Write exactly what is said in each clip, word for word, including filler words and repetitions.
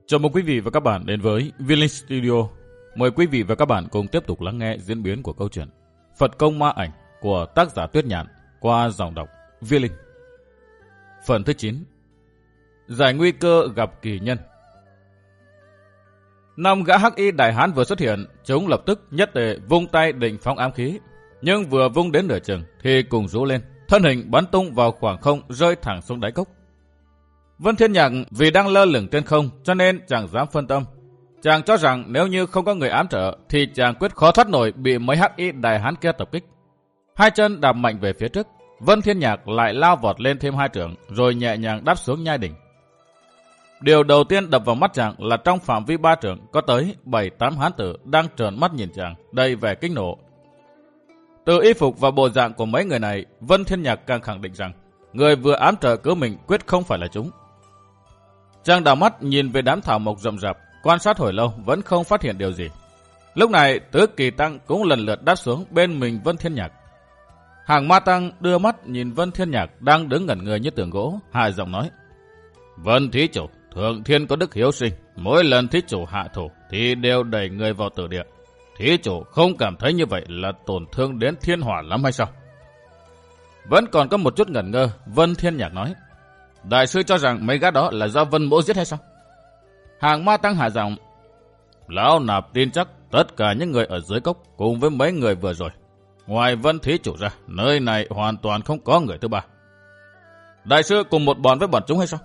Chào mừng quý vị và các bạn đến với Violin Studio. Mời quý vị và các bạn cùng tiếp tục lắng nghe diễn biến của câu chuyện Phật Công Ma Ảnh của tác giả Tuyết Nhạn qua giọng đọc Violin. Phần thứ chín. Giải nguy cơ gặp kỳ nhân. Năm gã hắc y đại hán vừa xuất hiện, chúng lập tức nhất tề vung tay định phóng ám khí, nhưng vừa vung đến nửa chừng thì cùng rú lên, thân hình bắn tung vào khoảng không, rơi thẳng xuống đáy cốc. Vân Thiên Nhạc vì đang lơ lửng trên không cho nên chẳng dám phân tâm. Chàng cho rằng nếu như không có người ám trợ thì chàng quyết khó thoát nổi bị mấy hắc y đại hán kia tập kích. Hai chân đạp mạnh về phía trước, Vân Thiên Nhạc lại lao vọt lên thêm hai trượng rồi nhẹ nhàng đáp xuống nhai đỉnh. Điều đầu tiên đập vào mắt chàng là trong phạm vi ba trượng có tới bảy tám hán tử đang trợn mắt nhìn chàng, đầy vẻ kinh nộ. Từ y phục và bộ dạng của mấy người này, Vân Thiên Nhạc càng khẳng định rằng người vừa ám trợ cứu mình quyết không phải là chúng. Chàng đảo mắt nhìn về đám thảo mộc rậm rạp, quan sát hồi lâu vẫn không phát hiện điều gì. Lúc này Tứ Kỳ Tăng cũng lần lượt đáp xuống bên mình Vân Thiên Nhạc. Hàng Ma Tăng đưa mắt nhìn Vân Thiên Nhạc đang đứng ngẩn người như tượng gỗ, hạ giọng nói: Vân thí chủ, thượng thiên có đức hiếu sinh, mỗi lần thí chủ hạ thủ thì đều đẩy người vào tử địa. Thí chủ không cảm thấy như vậy là tổn thương đến thiên hỏa lắm hay sao? Vẫn còn có một chút ngẩn ngơ, Vân Thiên Nhạc nói: Đại sư cho rằng mấy gã đó là do Vân Mỗ giết hay sao? Hàng Ma Tăng hạ giọng: Lão nạp tin chắc tất cả những người ở dưới cốc cùng với mấy người vừa rồi, ngoài Vân thí chủ ra, nơi này hoàn toàn không có người thứ ba. Đại sư cùng một bọn với bọn chúng hay sao?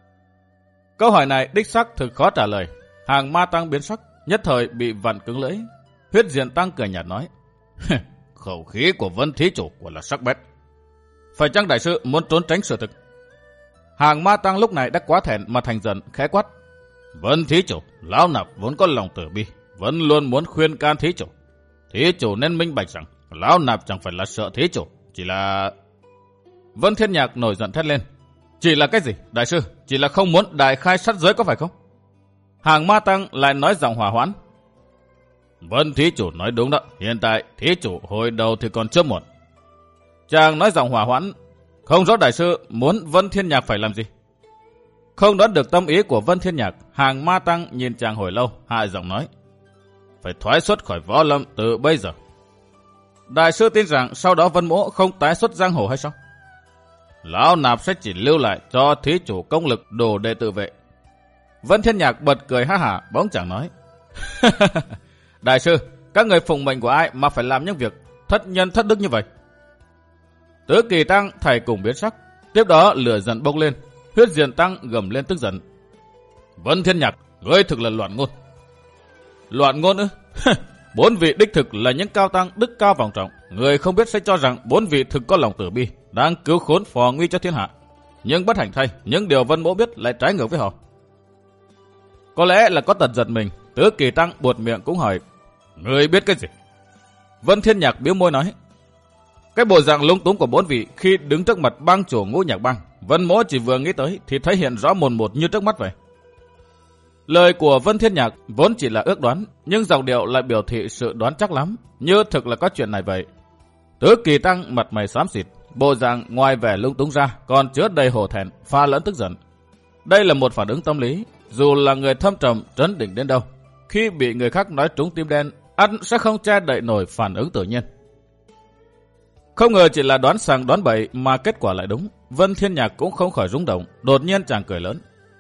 Câu hỏi này đích xác thực khó trả lời. Hàng Ma Tăng biến sắc, nhất thời bị vặn cứng lưỡi. Huyết Diện Tăng cười nhạt nói: Khẩu khí của Vân thí chủ quả là sắc bén. Phải chăng đại sư muốn trốn tránh sự thực? Hàng Ma Tăng lúc này đã quá thẹn mà thành giận, khẽ quát: Vân thí chủ, lão nạp vốn có lòng từ bi, vẫn luôn muốn khuyên can thí chủ. Thí chủ nên minh bạch rằng lão nạp chẳng phải là sợ thí chủ, chỉ là... Vân Thiên Nhạc nổi giận thét lên: Chỉ là cái gì, đại sư? Chỉ là không muốn đại khai sát giới có phải không? Hàng Ma Tăng lại nói giọng hòa hoãn: Vân thí chủ nói đúng đó, hiện tại thí chủ hồi đầu thì còn chưa muộn. Chàng nói giọng hòa hoãn: Không rõ đại sư muốn Vân Thiên Nhạc phải làm gì? Không đoán được tâm ý của Vân Thiên Nhạc, Hàng Ma Tăng nhìn chàng hồi lâu, hạ giọng nói: Phải thoái xuất khỏi võ lâm từ bây giờ. Đại sư tin rằng sau đó Vân Mỗ không tái xuất giang hồ hay sao? Lão nạp sẽ chỉ lưu lại cho thí chủ công lực đồ để tự vệ. Vân Thiên Nhạc bật cười ha hả, bỗng chẳng nói: Đại sư, các người phụng mệnh của ai mà phải làm những việc thất nhân thất đức như vậy? Tứ Kỳ Tăng thầy cùng biến sắc, tiếp đó lửa giận bốc lên. Huyết Diện Tăng gầm lên tức giận: Vân Thiên Nhạc, ngươi thực là loạn ngôn. Loạn ngôn ư? Bốn vị đích thực là những cao tăng đức cao vọng trọng, người không biết sẽ cho rằng bốn vị thực có lòng từ bi, đang cứu khốn phò nguy cho thiên hạ. Nhưng bất hạnh thay, những điều Vân Mỗ biết lại trái ngược với họ. Có lẽ là có tật giật mình, Tứ Kỳ Tăng buột miệng cũng hỏi: Ngươi biết cái gì? Vân Thiên Nhạc biếu môi nói: Cái bộ dạng lung túng của bốn vị khi đứng trước mặt bang chủ Ngũ Nhạc Bang, Vân Mỗ chỉ vừa nghĩ tới thì thấy hiện rõ mồn một như trước mắt vậy. Lời của Vân Thiên Nhạc vốn chỉ là ước đoán, nhưng giọng điệu lại biểu thị sự đoán chắc lắm, như thực là có chuyện này vậy. Tứ Kỳ Tăng mặt mày xám xịt, bộ dạng ngoài vẻ lung túng ra còn chứa đầy hổ thẹn, pha lẫn tức giận. Đây là một phản ứng tâm lý, dù là người thâm trầm trấn định đến đâu, khi bị người khác nói trúng tim đen, ắt sẽ không che đậy nổi phản ứng tự nhiên. Không ngờ chỉ là đoán sàng đoán bậy mà kết quả lại đúng. Vân Thiên Nhạc cũng không khỏi rung động, đột nhiên chàng cười lớn: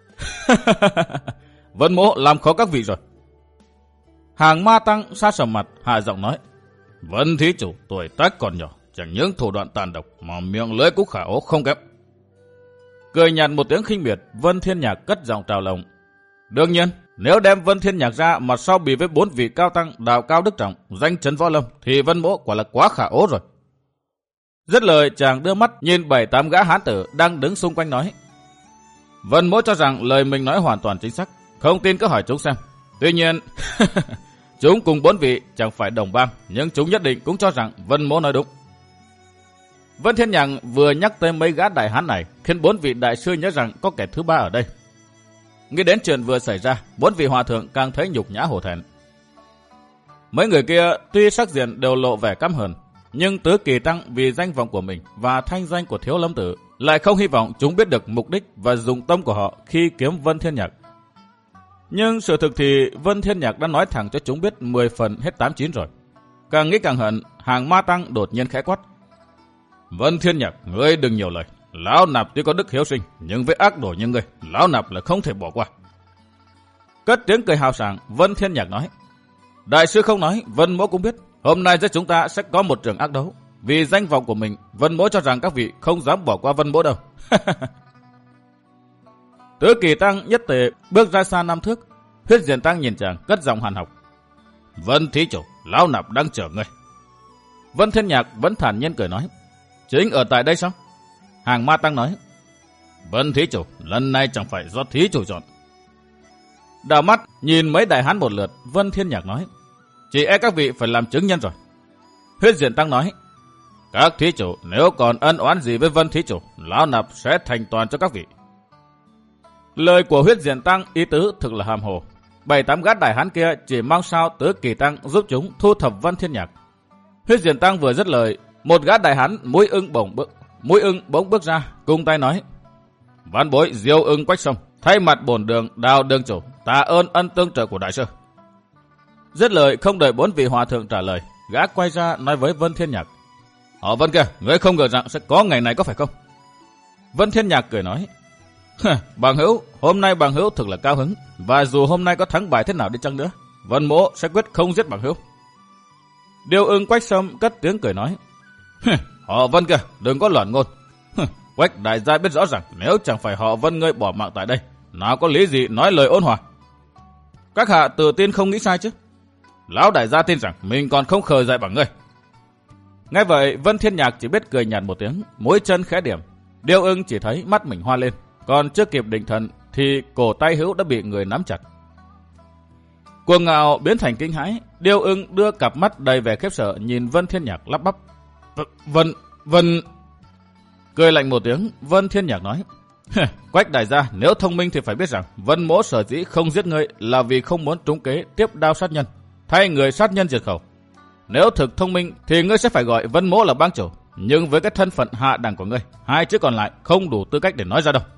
Vân Mỗ làm khó các vị rồi. Hàng Ma Tăng sát sầm mặt, hạ giọng nói: Vân thí chủ tuổi tác còn nhỏ, chẳng những thủ đoạn tàn độc mà miệng lưỡi cũng khả ố không kém. Cười nhạt một tiếng khinh miệt, Vân Thiên Nhạc cất giọng trào lồng: Đương nhiên, nếu đem Vân Thiên Nhạc ra mà so bì với bốn vị cao tăng đạo cao đức trọng, danh chấn võ lâm, thì Vân Mỗ quả là quá khả ố rồi. Dứt lời, chàng đưa mắt nhìn bảy tám gã hán tử đang đứng xung quanh nói: Vân Mỗ cho rằng lời mình nói hoàn toàn chính xác, không tin cứ hỏi chúng xem. Tuy nhiên, chúng cùng bốn vị chẳng phải đồng bang, nhưng chúng nhất định cũng cho rằng Vân Mỗ nói đúng. Vân Thiên Nhạc vừa nhắc tới mấy gã đại hán này, khiến bốn vị đại sư nhớ rằng có kẻ thứ ba ở đây. Nghĩ đến chuyện vừa xảy ra, bốn vị hòa thượng càng thấy nhục nhã hổ thẹn. Mấy người kia tuy sắc diện đều lộ vẻ căm hờn, nhưng Tứ Kỳ Tăng vì danh vọng của mình và thanh danh của Thiếu Lâm Tử lại không hy vọng chúng biết được mục đích và dụng tâm của họ khi kiếm Vân Thiên Nhạc. Nhưng sự thực thì Vân Thiên Nhạc đã nói thẳng cho chúng biết mười phần hết tám chín rồi. Càng nghĩ càng hận, Hàng Ma Tăng đột nhiên khẽ quát. Vân Thiên Nhạc, ngươi đừng nhiều lời. Lão Nạp tuy có đức hiếu sinh, nhưng với ác đồ như ngươi, Lão Nạp là không thể bỏ qua. Cất tiếng cười hào sảng, Vân Thiên Nhạc nói. Đại sư không nói, Vân Mỗ cũng biết. Hôm nay giữa chúng ta sẽ có một trận ác đấu. Vì danh vọng của mình, Vân Mỗ cho rằng các vị không dám bỏ qua Vân Mỗ đâu. Tứ Kỳ Tăng nhất tề bước ra xa năm thước. Huyết Diện Tăng nhìn chàng cất giọng hàn học. Vân thí chủ, Lão Nạp đang chờ ngươi. Vân Thiên Nhạc vẫn thản nhiên cười nói. Chính ở tại đây sao? Hàng Ma Tăng nói. Vân thí chủ, lần này chẳng phải do thí chủ chọn. Đảo mắt nhìn mấy đại hán một lượt, Vân Thiên Nhạc nói. Chỉ e các vị phải làm chứng nhân rồi. Huyết Diện Tăng nói. Các thí chủ nếu còn ân oán gì với Vân thí chủ, Lão Nạp sẽ thành toàn cho các vị. Lời của Huyết Diện Tăng ý tứ thực là hàm hồ. Bảy tám gã đại hán kia chỉ mong sao Tứ Kỳ Tăng giúp chúng thu thập Vân Thiên Nhạc. Huyết Diện Tăng vừa dứt lời, một gã đại hán mũi ưng bỗng bước, mũi ưng bỗng bước ra, cung tay nói: Vãn bối Diêu Ưng Quách Sông, thay mặt bổn đường Đào đường chủ, tạ ơn ân tương trợ của đại sư. Dứt lời không đợi bốn vị hòa thượng trả lời, gã quay ra nói với Vân Thiên Nhạc: Họ Vân kia, ngươi không ngờ rằng sẽ có ngày này có phải không? Vân Thiên Nhạc cười nói: Bằng hữu, hôm nay bằng hữu thực là cao hứng, và dù hôm nay có thắng bại thế nào đi chăng nữa, Vân Mỗ sẽ quyết không giết bằng hữu. Điêu Ưng Quách Sâm cất tiếng cười nói: Họ Vân kia, đừng có loạn ngôn. Quách đại gia biết rõ rằng nếu chẳng phải họ Vân ngươi bỏ mạng tại đây, nào có lý gì nói lời ôn hòa. Các hạ tự tin không nghĩ sai chứ? Lão đại gia tin rằng mình còn không khờ dại bằng ngươi. Nghe vậy, Vân Thiên Nhạc chỉ biết cười nhạt một tiếng, mũi chân khẽ điểm. Điêu Ưng chỉ thấy mắt mình hoa lên, còn chưa kịp định thần thì cổ tay hữu đã bị người nắm chặt. Cuồng ngạo biến thành kinh hãi, Điêu Ưng đưa cặp mắt đầy vẻ khiếp sợ nhìn Vân Thiên Nhạc lắp bắp. Vân, Vân... Cười lạnh một tiếng, Vân Thiên Nhạc nói: Quách đại gia, nếu thông minh thì phải biết rằng Vân Mỗ sở dĩ không giết ngươi là vì không muốn trúng kế tiếp đao sát nhân, thay người sát nhân diệt khẩu. Nếu thực thông minh thì ngươi sẽ phải gọi Vân Mỗ là bang chủ, nhưng với cái thân phận hạ đẳng của ngươi, hai chữ còn lại không đủ tư cách để nói ra đâu.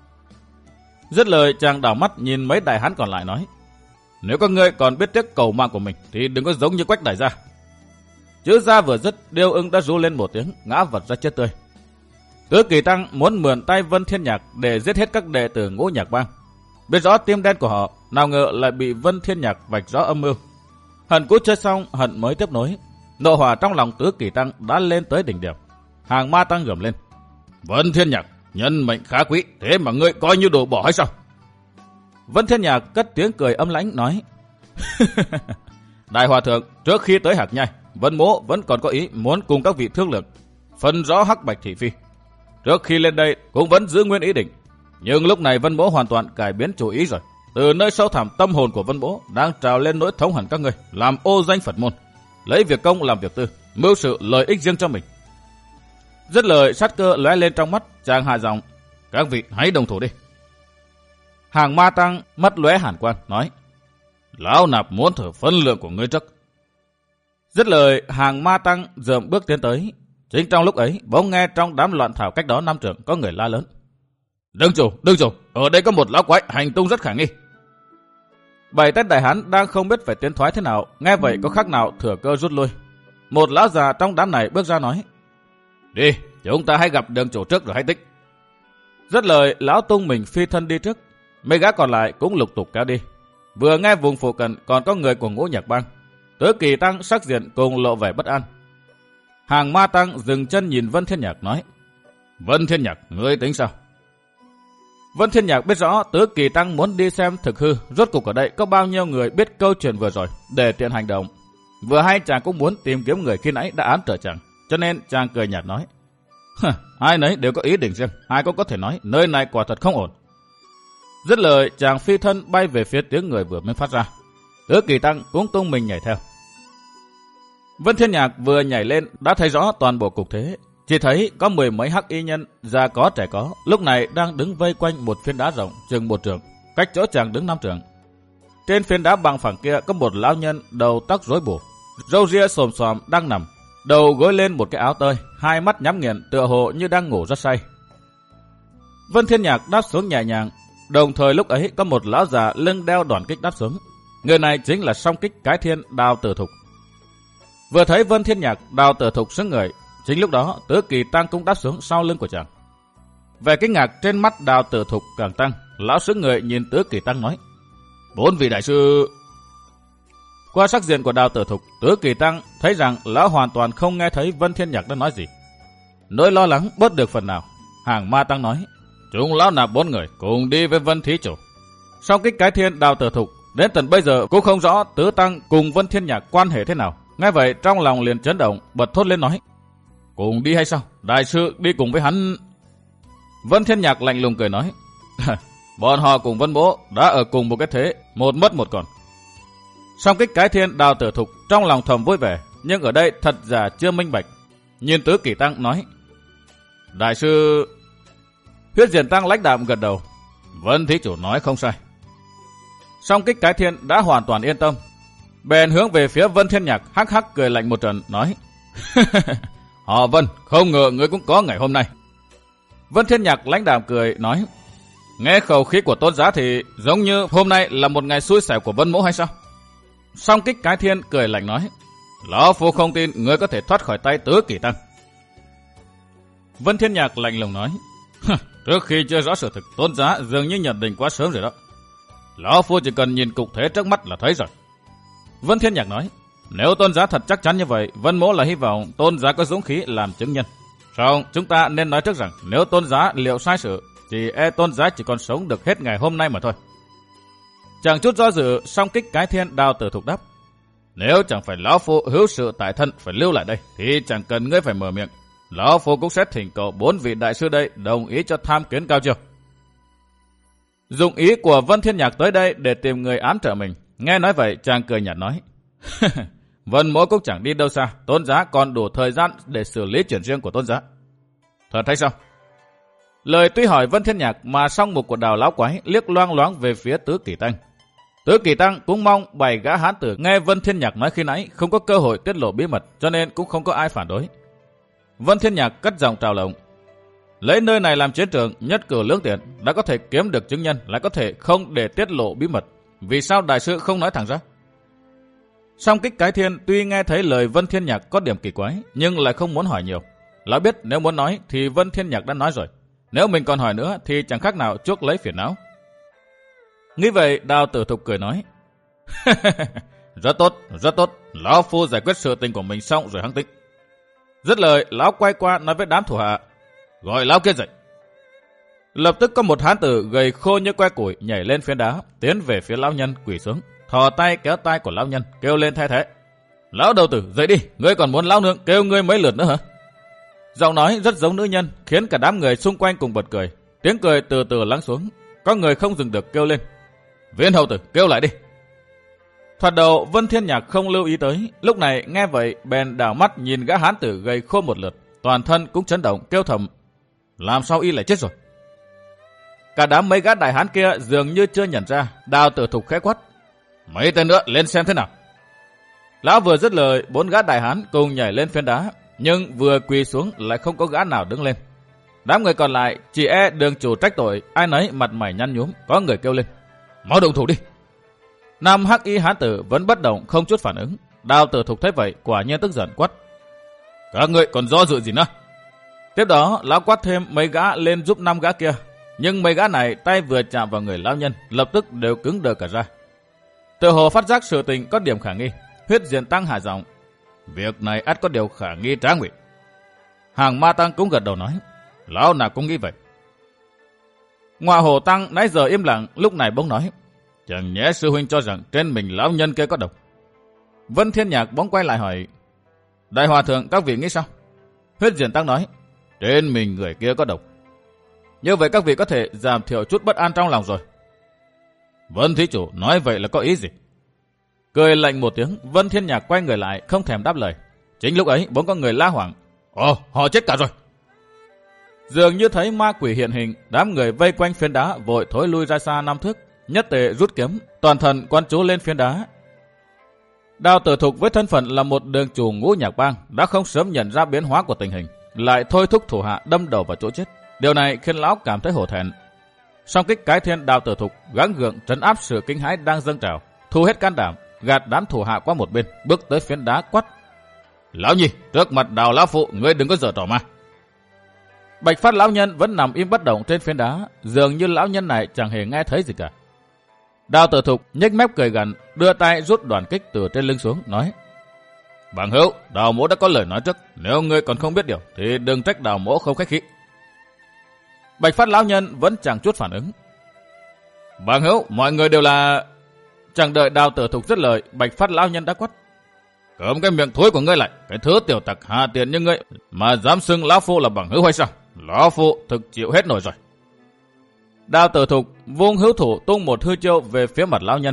Dứt lời, chàng đảo mắt nhìn mấy đại hán còn lại nói: Nếu các ngươi còn biết tiếc cầu mạng của mình thì đừng có giống như Quách đại gia. Chữ ra vừa dứt, Điêu Ưng đã rú lên một tiếng, ngã vật ra chết tươi. Tứ Kỳ Tăng muốn mượn tay Vân Thiên Nhạc để giết hết các đệ tử Ngũ Nhạc Bang. Biết rõ tim đen của họ, nào ngờ lại bị Vân Thiên Nhạc vạch rõ âm mưu. Hận cũ chơi xong, hận mới tiếp nối. Nộ hỏa trong lòng Tứ Kỳ Tăng đã lên tới đỉnh điểm. Hàng Ma Tăng gầm lên: Vân Thiên Nhạc, nhân mệnh khá quý, thế mà ngươi coi như đồ bỏ hay sao? Vân Thiên Nhạc cất tiếng cười âm lãnh nói: Đại hòa thượng, trước khi tới Hạc Nhai, Vân Mỗ vẫn còn có ý muốn cùng các vị thương lượng, phân rõ hắc bạch thị phi. Trước khi lên đây cũng vẫn giữ nguyên ý định, nhưng lúc này Vân Mỗ hoàn toàn cải biến chủ ý rồi. Từ nơi sâu thẳm tâm hồn của Vân Mỗ đang trào lên nỗi thống hận các ngươi làm ô danh Phật môn, lấy việc công làm việc tư, mưu sự lợi ích riêng cho mình. Dứt lời, sát cơ lóe lên trong mắt, chàng hạ giọng: Các vị hãy đồng thủ đi. Hàng Ma Tăng mắt lóe hàn quang nói: Lão Nạp muốn thử phân lượng của ngươi trước. Dứt lời, Hàng Ma Tăng dợm bước tiến tới. Chính trong lúc ấy, bỗng nghe trong đám loạn thảo cách đó năm trượng có người la lớn: Đương chủ, đương chủ, ở đây có một lão quái hành tung rất khả nghi. Bảy tên đại hán đang không biết phải tiến thoái thế nào, nghe vậy có khác nào thừa cơ rút lui. Một lão già trong đám này bước ra nói: Đi, chúng ta hãy gặp đường chủ trước rồi hãy tích. Dứt lời, lão tung mình phi thân đi trước. Mấy gã còn lại cũng lục tục kéo đi. Vừa nghe vùng phụ cận còn có người của Ngũ Nhạc Bang, Tứ Kỳ Tăng sắc diện cùng lộ vẻ bất an. Hàng Ma Tăng dừng chân nhìn Vân Thiên Nhạc nói: Vân Thiên Nhạc, ngươi tính sao? Vân Thiên Nhạc biết rõ Tứ Kỳ Tăng muốn đi xem thực hư rốt cuộc ở đây có bao nhiêu người biết câu chuyện vừa rồi để tiện hành động. Vừa hay chàng cũng muốn tìm kiếm người khi nãy đã ám trở chàng, cho nên chàng cười nhạt nói: Ai nấy đều có ý định riêng, ai cũng có thể nói nơi này quả thật không ổn. Dứt lời, chàng phi thân bay về phía tiếng người vừa mới phát ra. Tứ Kỳ Tăng cũng tung mình nhảy theo. Vân Thiên Nhạc vừa nhảy lên đã thấy rõ toàn bộ cục thế. Chỉ thấy có mười mấy hắc y nhân, già có trẻ có, lúc này đang đứng vây quanh một phiến đá rộng chừng một trượng, cách chỗ chàng đứng năm trượng. Trên phiến đá bằng phẳng kia có một lão nhân đầu tóc rối bù, râu ria xồm xoàm đang nằm, đầu gối lên một cái áo tơi, hai mắt nhắm nghiền tựa hồ như đang ngủ rất say. Vân Thiên Nhạc đáp xuống nhẹ nhàng, Đồng thời lúc ấy có một lão già lưng đeo đoàn kích đáp xuống. Người này chính là song kích cái thiên Đào Tử Thục. Vừa thấy Vân Thiên Nhạc, Đào Tử Thục sững người. Chính lúc đó Tứ Kỳ Tăng cũng đáp xuống sau lưng của chàng. Vẻ kinh ngạc trên mắt Đào Tử Thục càng tăng. Lão sững người nhìn Tứ Kỳ Tăng nói: Bốn vị đại sư. Qua sắc diện của Đào Tử Thục, Tứ Kỳ Tăng thấy rằng lão hoàn toàn không nghe thấy Vân Thiên Nhạc đã nói gì. Nỗi lo lắng bớt được phần nào. Hàng Ma Tăng nói: Chúng lão nạp bốn người cùng đi với Vân Thí Chủ. Sau kích cái thiên Đào Tử Thục đến tận bây giờ cũng không rõ Tứ Tăng cùng Vân Thiên Nhạc quan hệ thế nào. Nghe vậy trong lòng liền chấn động, bật thốt lên nói: Cùng đi hay sao? Đại sư đi cùng với hắn. Vân Thiên Nhạc lạnh lùng cười nói: Bọn họ cùng Vân Mỗ đã ở cùng một cái thế, một mất một còn. Song kích cái thiên Đào Tử Thục trong lòng thầm vui vẻ, nhưng ở đây thật giả chưa minh bạch. Nhìn Tứ Kỳ Tăng nói: Đại sư. Huyết Diển Tăng lãnh đạm gật đầu: Vân Thí Chủ nói không sai. Song kích cái thiên đã hoàn toàn yên tâm, bèn hướng về phía Vân Thiên Nhạc hắc hắc cười lạnh một trận nói: Họ Vân, không ngờ ngươi cũng có ngày hôm nay. Vân Thiên Nhạc lãnh đạm cười nói: Nghe khẩu khí của tôn giá thì giống như hôm nay là một ngày xui xẻo của Vân Mỗ hay sao? Song kích cái thiên cười lạnh nói: Lão phu không tin ngươi có thể thoát khỏi tay Tứ Kỳ Tăng. Vân Thiên Nhạc lạnh lùng nói: Trước khi chưa rõ sự thực, tôn giá dường như nhận định quá sớm rồi đó. Lão phu chỉ cần nhìn cục thế trước mắt là thấy rồi. Vân Thiên Nhạc nói: Nếu tôn giá thật chắc chắn như vậy, Vân Mỗ là hy vọng tôn giá có dũng khí làm chứng nhân. Xong, chúng ta nên nói trước rằng nếu tôn giá liệu sai sự, thì e tôn giá chỉ còn sống được hết ngày hôm nay mà thôi. Chẳng chút do dự, song kích cái thiên Đào Tử Thục đáp: Nếu chẳng phải lão phu hữu sự tại thân phải lưu lại đây, thì chẳng cần ngươi phải mở miệng. Lão phu cũng sẽ thỉnh cầu bốn vị đại sư đây đồng ý cho tham kiến cao chiêu. Dụng ý của Vân Thiên Nhạc tới đây để tìm người ám trợ mình. Nghe nói vậy, chàng cười nhạt nói: Vân Mỗ cũng chẳng đi đâu xa, tôn giá còn đủ thời gian để xử lý chuyện riêng của tôn giá. Thật hay sao? Lời tuy hỏi Vân Thiên Nhạc mà song mục của Đào lão quái liếc loang loáng về phía Tứ Kỳ Tăng. Tứ Kỳ Tăng cũng mong bảy gã hán tử nghe Vân Thiên Nhạc nói khi nãy không có cơ hội tiết lộ bí mật, cho nên cũng không có ai phản đối. Vân Thiên Nhạc cất giọng trào lộng: Lấy nơi này làm chiến trường, nhất cử lưỡng tiện, đã có thể kiếm được chứng nhân, lại có thể không để tiết lộ bí mật. Vì sao đại sư không nói thẳng ra? Song kích cái thiên tuy nghe thấy lời Vân Thiên Nhạc có điểm kỳ quái, nhưng lại không muốn hỏi nhiều. Lão biết nếu muốn nói thì Vân Thiên Nhạc đã nói rồi. Nếu mình còn hỏi nữa thì chẳng khác nào chuốc lấy phiền não. Nghĩ vậy, Đào Tử Thục cười nói: Rất tốt, rất tốt. Lão phu giải quyết sự tình của mình xong rồi hăng tích. Dứt lời, lão quay qua nói với đám thủ hạ: Gọi lão kia dậy. Lập tức có một hán tử gầy khô như que củi nhảy lên phiến đá, tiến về phía lão nhân quỳ xuống, thò tay kéo tay của lão nhân, kêu lên thay thế: Lão đầu tử, dậy đi, ngươi còn muốn lão nương kêu ngươi mấy lượt nữa hả? Giọng nói rất giống nữ nhân, khiến cả đám người xung quanh cùng bật cười. Tiếng cười từ từ lắng xuống, có người không dừng được kêu lên: Viên hầu tử, kêu lại đi. Thoạt đầu Vân Thiên Nhạc không lưu ý tới, lúc này nghe vậy bèn đảo mắt nhìn gã hán tử gầy khô một lượt, toàn thân cũng chấn động kêu thầm: Làm sao y lại chết rồi? Cả đám mấy gã đại hán kia dường như chưa nhận ra. Đào Tử Thục khẽ quát: Mấy tên nữa lên xem thế nào. Lão vừa dứt lời, bốn gã đại hán cùng nhảy lên phiến đá, nhưng vừa quỳ xuống lại không có gã nào đứng lên. Đám người còn lại chỉ e đường chủ trách tội, ai nấy mặt mày nhăn nhúm, có người kêu lên: Mau động thủ đi. Nam hắc y hán tử vẫn bất động không chút phản ứng. Đào Tử Thục thấy vậy quả nhiên tức giận quát: Các người còn do dự gì nữa? Tiếp đó lão quát thêm mấy gã lên giúp năm gã kia, nhưng mấy gã này tay vừa chạm vào người lão nhân lập tức đều cứng đờ cả ra. Tự hồ phát giác sự tình có điểm khả nghi, Huyết Diển Tăng hạ giọng: Việc này ắt có điều khả nghi trá ngụy. Hàng Ma Tăng cũng gật đầu nói: Lão nào cũng nghĩ vậy. Ngoại Hồ Tăng nãy giờ im lặng, lúc này bỗng nói: Chẳng nhẽ sư huynh cho rằng trên mình lão nhân kia có độc? Vân Thiên Nhạc bỗng quay lại hỏi: Đại hòa thượng, các vị nghĩ sao? Huyết Diển Tăng nói: Trên mình người kia có độc. Như vậy các vị có thể giảm thiểu chút bất an trong lòng rồi. Vân thí chủ nói vậy là có ý gì? Cười lạnh một tiếng, Vân Thiên Nhạc quay người lại không thèm đáp lời. Chính lúc ấy bỗng có người la hoảng: Ồ, họ chết cả rồi. Dường như thấy ma quỷ hiện hình, đám người vây quanh phiến đá vội thối lui ra xa năm thước, nhất tề rút kiếm, toàn thần quan chú lên phiến đá. Đào Tử Thục với thân phận là một đường chủ ngũ nhạc bang đã không sớm nhận ra biến hóa của tình hình, lại thôi thúc thủ hạ đâm đầu vào chỗ chết. Điều này khiến lão cảm thấy hổ thẹn. Song kích cái thiên Đào Tử Thục gắng gượng trấn áp sự kinh hãi đang dâng trào, thu hết can đảm, gạt đám thủ hạ qua một bên, bước tới phiến đá quát: Lão Nhi, trước mặt Đào lão phụ, ngươi đừng có giở trò ma. Bạch Phát lão nhân vẫn nằm im bất động trên phiến đá, dường như lão nhân này chẳng hề nghe thấy gì cả. Đào Tử Thục nhếch mép cười gằn, đưa tay rút đoàn kích từ trên lưng xuống, nói: Bằng hữu, Đào mỗ đã có lời nói trước, nếu ngươi còn không biết điều thì đừng trách Đào mỗ không khách khí. Bạch Phát lão nhân vẫn chẳng chút phản ứng. Bằng hữu, mọi người đều là... Chẳng đợi Đào Tử Thục dứt lời, Bạch Phát lão nhân đã quát: Cấm cái miệng thối của ngươi lại, cái thứ tiểu tặc hà tiện như ngươi mà dám xưng lão phu là bằng hữu hay sao? Lão phu thực chịu hết nổi rồi. Đào Tử Thục vung hữu thủ tung một hư chiêu về phía mặt lão nhân.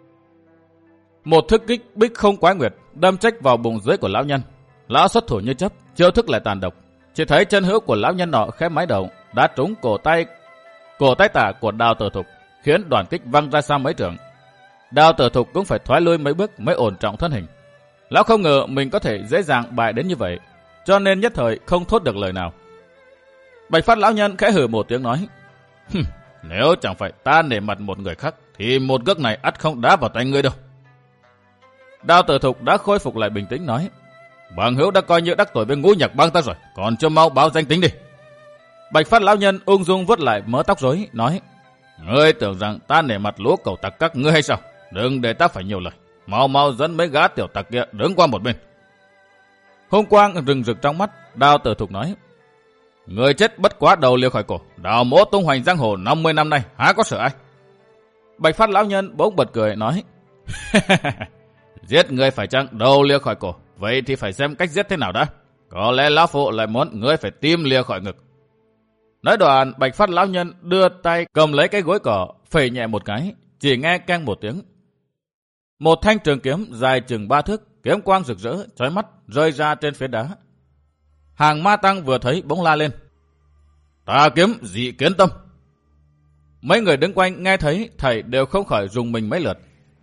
Một thức kích bích không quái nguyệt đâm trách vào bụng dưới của lão nhân. Lão xuất thủ như chấp, chiêu thức lại tàn độc. Chỉ thấy chân hữu của lão nhân nọ khẽ máy đầu đã trúng cổ tay cổ tay tả của Đào Tử Thục, khiến đoàn kích văng ra xa mấy trượng. Đào Tử Thục cũng phải thoái lui mấy bước mới ổn trọng thân hình. Lão không ngờ mình có thể dễ dàng bại đến như vậy, cho nên nhất thời không thốt được lời nào. Bạch Phát lão nhân khẽ hừ một tiếng nói: Nếu chẳng phải ta nể mặt một người khác thì một cước này ắt không đá vào tay ngươi đâu. Đào Tử Thục đã khôi phục lại bình tĩnh nói: Bằng hữu đã coi như đắc tội với Ngũ Nhạc bang ta rồi, còn chưa mau báo danh tính đi. Bạch Phát lão nhân ung dung vuốt lại mớ tóc rối, nói: Ngươi tưởng rằng ta nể mặt lũ cẩu tặc các ngươi hay sao? Đừng để ta phải nhiều lời, mau mau dẫn mấy gã tiểu tặc kia đứng qua một bên. Hung quang rừng rực trong mắt, Đào Tử Thục nói: Người chết bất quá đầu liều khỏi cổ, Đào mỗ tung hoành giang hồ năm mươi năm nay há có sợ ai? Bạch Phát lão nhân bỗng bật cười nói: Giết người phải chăng đầu liều khỏi cổ, vậy thì phải xem cách giết thế nào đã. Có lẽ lão phụ lại muốn ngươi phải tim liều khỏi ngực. Nói đoạn, Bạch Phát lão nhân đưa tay cầm lấy cái gối cỏ, phẩy nhẹ một cái, chỉ nghe keng một tiếng. Một thanh trường kiếm dài chừng ba thước, kiếm quang rực rỡ, chói mắt rơi ra trên phía đá. Hàng Ma Tăng vừa thấy bỗng la lên: Ta kiếm dị kiến tâm. Mấy người đứng quanh nghe thấy thầy đều không khỏi rùng mình mấy lượt.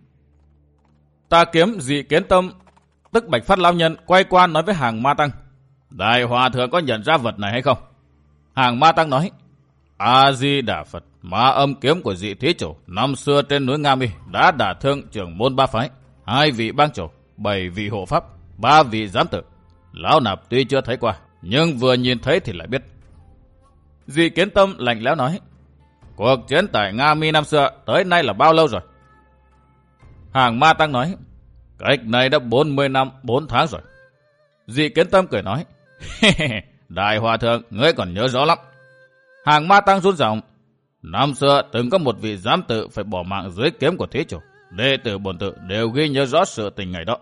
Ta kiếm dị kiến tâm, tức Bạch Phát lão nhân quay qua nói với Hàng Ma Tăng: Đại hòa thượng có nhận ra vật này hay không? Hàng Ma Tăng nói: A Di Đà Phật, Ma Âm kiếm của dị thí chủ năm xưa trên núi Nga Mi đã đả thương trưởng môn ba phái, hai vị bang chủ, bảy vị hộ pháp, ba vị giám tử. Lão nạp tuy chưa thấy qua, nhưng vừa nhìn thấy thì lại biết. Dị kiến tâm lạnh lẽo nói: Cuộc chiến tại Nga Mi năm xưa tới nay là bao lâu rồi? Hàng Ma Tăng nói: Cách này đã bốn mươi năm bốn tháng rồi. Dị kiến tâm cười nói: Đại hòa thượng, ngươi còn nhớ rõ lắm. Hàng Ma Tăng run giọng: Năm xưa từng có một vị giám tự phải bỏ mạng dưới kiếm của thí chủ. Đệ tử bổn tự đều ghi nhớ rõ sự tình ngày đó.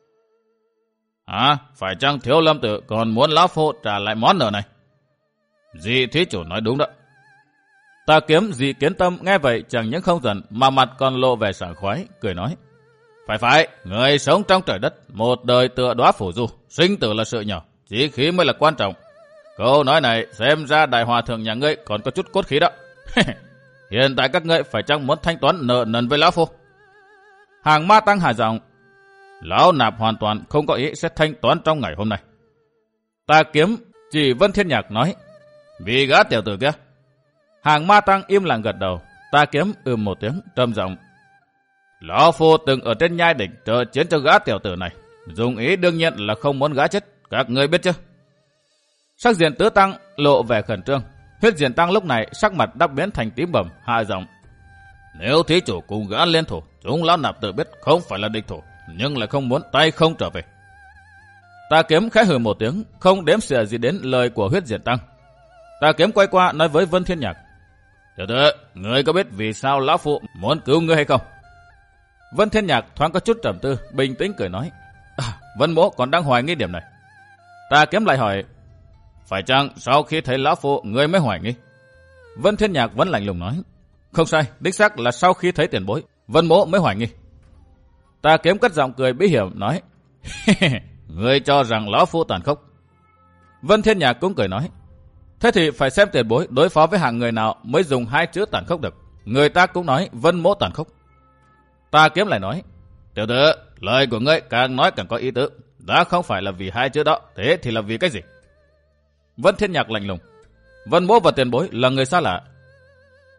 À, phải chăng Thiếu Lâm tự còn muốn lão phu trả lại món nợ này? Dị thí chủ nói đúng đó. Ta kiếm dị kiến tâm nghe vậy chẳng những không giận mà mặt còn lộ vẻ sảng khoái, cười nói: Phải phải, người sống trong trời đất, một đời tựa đóa phủ du, sinh tử là sự nhỏ, chí khí mới là quan trọng. Câu nói này xem ra đại hòa thượng nhà ngươi còn có chút cốt khí đó. Hiện tại các ngươi phải chăng muốn thanh toán nợ nần với lão phu? Hàng Ma Tăng hạ giọng: Lão nạp hoàn toàn không có ý sẽ thanh toán trong ngày hôm nay. Ta kiếm chỉ Vân Thiên Nhạc nói: Vì gã tiểu tử kia. Hàng Ma Tăng im lặng gật đầu. Ta kiếm ừm một tiếng trầm giọng: Lão phu từng ở trên nhai đỉnh trợ chiến cho gã tiểu tử này, dùng ý đương nhiên là không muốn gã chết, các ngươi biết chứ? Sắc diện Tứ Tăng lộ vẻ khẩn trương. Huyết Diện Tăng lúc này sắc mặt đã biến thành tím bầm, hạ giọng: Nếu thí chủ cùng gã liên thủ, chúng lão nạp tự biết không phải là địch thủ, nhưng lại không muốn tay không trở về. Ta kiếm khẽ hừ một tiếng, không đếm xỉa gì đến lời của Huyết Diện Tăng. Ta kiếm quay qua nói với Vân Thiên Nhạc: Tiểu tử, ngươi có biết vì sao lão phụ muốn cứu ngươi hay không? Vân Thiên Nhạc thoáng có chút trầm tư, bình tĩnh cười nói: à, Vân mỗ còn đang hoài nghi điểm này. Ta kiếm lại hỏi: Phải chăng sau khi thấy lão phụ ngươi mới hoài nghi? Vân Thiên Nhạc vẫn lạnh lùng nói: Không sai, đích xác là sau khi thấy tiền bối, Vân mỗ mới hoài nghi. Ta kiếm cất giọng cười bí hiểm nói: Ngươi cho rằng lão phu tàn khốc? Vân Thiên Nhạc cũng cười nói: Thế thì phải xem tiền bối đối phó với hạng người nào mới dùng hai chữ tàn khốc được. Người ta cũng nói Vân mỗ tàn khốc. Ta kiếm lại nói: Tiểu tử, lời của ngươi càng nói càng có ý tứ. Đã không phải là vì hai chữ đó, thế thì là vì cái gì? Vân Thiên Nhạc lạnh lùng: Vân mỗ và tiền bối là người xa lạ.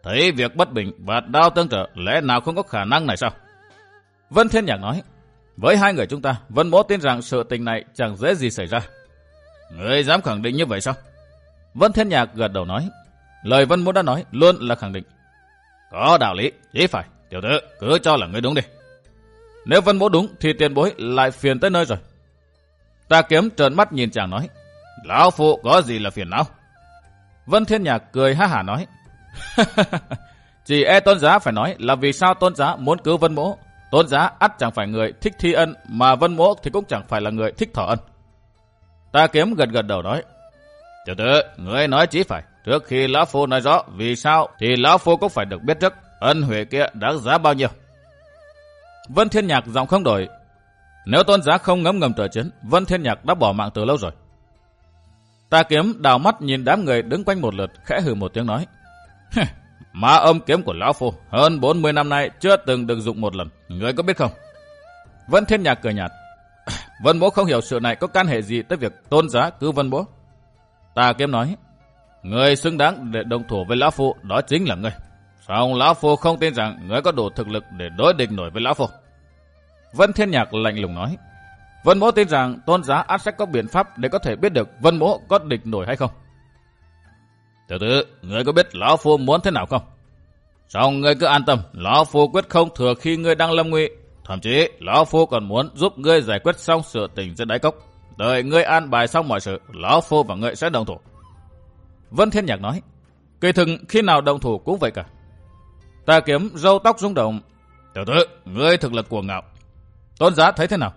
thấy việc bất bình và đao tương trợ lẽ nào không có khả năng này sao? Vân Thiên Nhạc nói, với hai người chúng ta, Vân Mỗ tin rằng sự tình này chẳng dễ gì xảy ra. Ngươi dám khẳng định như vậy sao? Vân Thiên Nhạc gật đầu nói, lời Vân Mỗ đã nói luôn là khẳng định. Có đạo lý, chỉ phải, tiểu tử cứ cho là ngươi đúng đi. Nếu Vân Mỗ đúng thì tiền bối lại phiền tới nơi rồi. Tà Kiếm trợn mắt nhìn chàng nói, lão phụ có gì là phiền não? Vân Thiên Nhạc cười ha hả nói, chỉ e Tôn Giá phải nói là vì sao Tôn Giá muốn cứu Vân Mỗ. Tôn Giá ắt chẳng phải người thích thi ân, mà Vân Mỗ thì cũng chẳng phải là người thích thọ ân. Tà Kiếm gật gật đầu nói, tiểu tử, ngươi nói chí phải. Trước khi lão phu nói rõ vì sao thì lão phu cũng phải được biết trước ân huệ kia đáng giá bao nhiêu. Vân Thiên Nhạc giọng không đổi, nếu Tôn Giá không ngấm ngầm trợ chiến, Vân Thiên Nhạc đã bỏ mạng từ lâu rồi. Tà Kiếm đào mắt nhìn đám người đứng quanh một lượt, khẽ hừ một tiếng nói, Ma Âm kiếm của lão phu hơn bốn mươi năm nay chưa từng được dụng một lần, ngươi có biết không? Vân Thiên Nhạc cười nhạt, Vân Mỗ không hiểu sự này có can hệ gì tới việc Tôn Giá cứu Vân Mỗ. Tà Kiếm nói, người xứng đáng để đồng thủ với lão phu đó chính là ngươi. Song lão phu không tin rằng ngươi có đủ thực lực để đối địch nổi với lão phu. Vân Thiên Nhạc lạnh lùng nói, Vân Mỗ tin rằng Tôn Giá ắt sẽ có biện pháp để có thể biết được Vân Mỗ có địch nổi hay không. Tiểu tử, ngươi có biết lão phu muốn thế nào không? Song ngươi cứ an tâm, lão phu quyết không thừa khi ngươi đang lâm nguy. Thậm chí lão phu còn muốn giúp ngươi giải quyết xong sự tình trên đáy cốc. Đợi ngươi an bài xong mọi sự, lão phu và ngươi sẽ đồng thủ. Vân Thiên Nhạc nói, kỳ thực khi nào đồng thủ cũng vậy cả. Tà Kiếm râu tóc rung động, tiểu tử, ngươi thực lực cuồng ngạo. Tôn Giá thấy thế nào?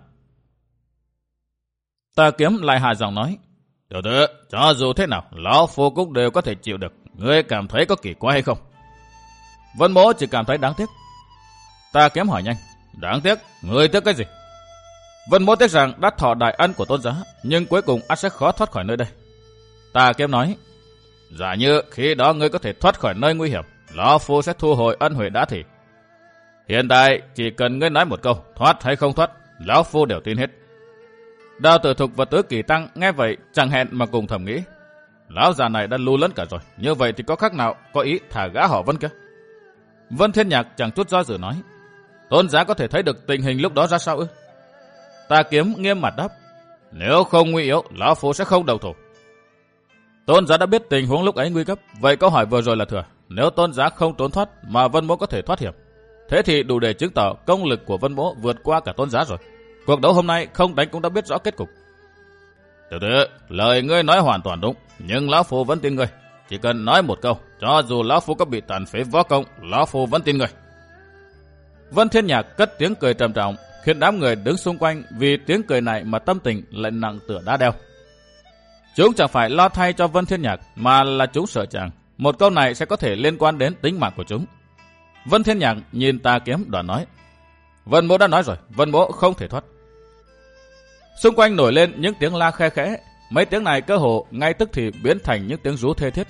Tà Kiếm lại hạ giọng nói, tiểu tử, cho dù thế nào, lão phu cũng đều có thể chịu được. Ngươi cảm thấy có kỳ quái hay không? Vân Mỗ chỉ cảm thấy đáng tiếc. Tà Kiếm hỏi nhanh, đáng tiếc? Ngươi tiếc cái gì? Vân Mỗ tiếc rằng đã thọ đại ân của Tôn Giá, nhưng cuối cùng ắt sẽ khó thoát khỏi nơi đây. Tà Kiếm nói, giả như khi đó ngươi có thể thoát khỏi nơi nguy hiểm, lão phu sẽ thu hồi ân huệ đã thì. Hiện tại chỉ cần ngươi nói một câu, thoát hay không thoát, lão phu đều tin hết. Đào Tử Thục và Tứ Kỳ Tăng nghe vậy chẳng hẹn mà cùng thầm nghĩ, lão già này đã lu lẫn cả rồi, như vậy thì có khác nào có ý thả gã họ Vân kia. Vân Thiên Nhạc chẳng chút do dự nói, Tôn Giá có thể thấy được tình hình lúc đó ra sao ư? Tà Kiếm nghiêm mặt đáp, nếu không nguy yếu, lão phu sẽ không đầu thủ. Tôn Giá đã biết tình huống lúc ấy nguy cấp, vậy câu hỏi vừa rồi là thừa. Nếu Tôn Giá không trốn thoát mà Vân Mỗ có thể thoát hiểm, thế thì đủ để chứng tỏ công lực của Vân Mỗ vượt qua cả Tôn Giá rồi. Cuộc đấu hôm nay không đánh cũng đã biết rõ kết cục. Tiểu tử, lời ngươi nói hoàn toàn đúng, nhưng lão phu vẫn tin ngươi. Chỉ cần nói một câu, cho dù lão phu có bị tàn phế võ công, lão phu vẫn tin ngươi. Vân Thiên Nhạc cất tiếng cười trầm trọng, khiến đám người đứng xung quanh vì tiếng cười này mà tâm tình lại nặng tựa đá đeo. Chúng chẳng phải lo thay cho Vân Thiên Nhạc, mà là chúng sợ chàng. Một câu này sẽ có thể liên quan đến tính mạng của chúng. Vân Thiên Nhạc nhìn Tà Kiếm đoạn nói, Vân Mỗ đã nói rồi, Vân Mỗ không thể thoát. Xung quanh nổi lên những tiếng la khe khẽ, mấy tiếng này cơ hồ ngay tức thì biến thành những tiếng rú thê thiết.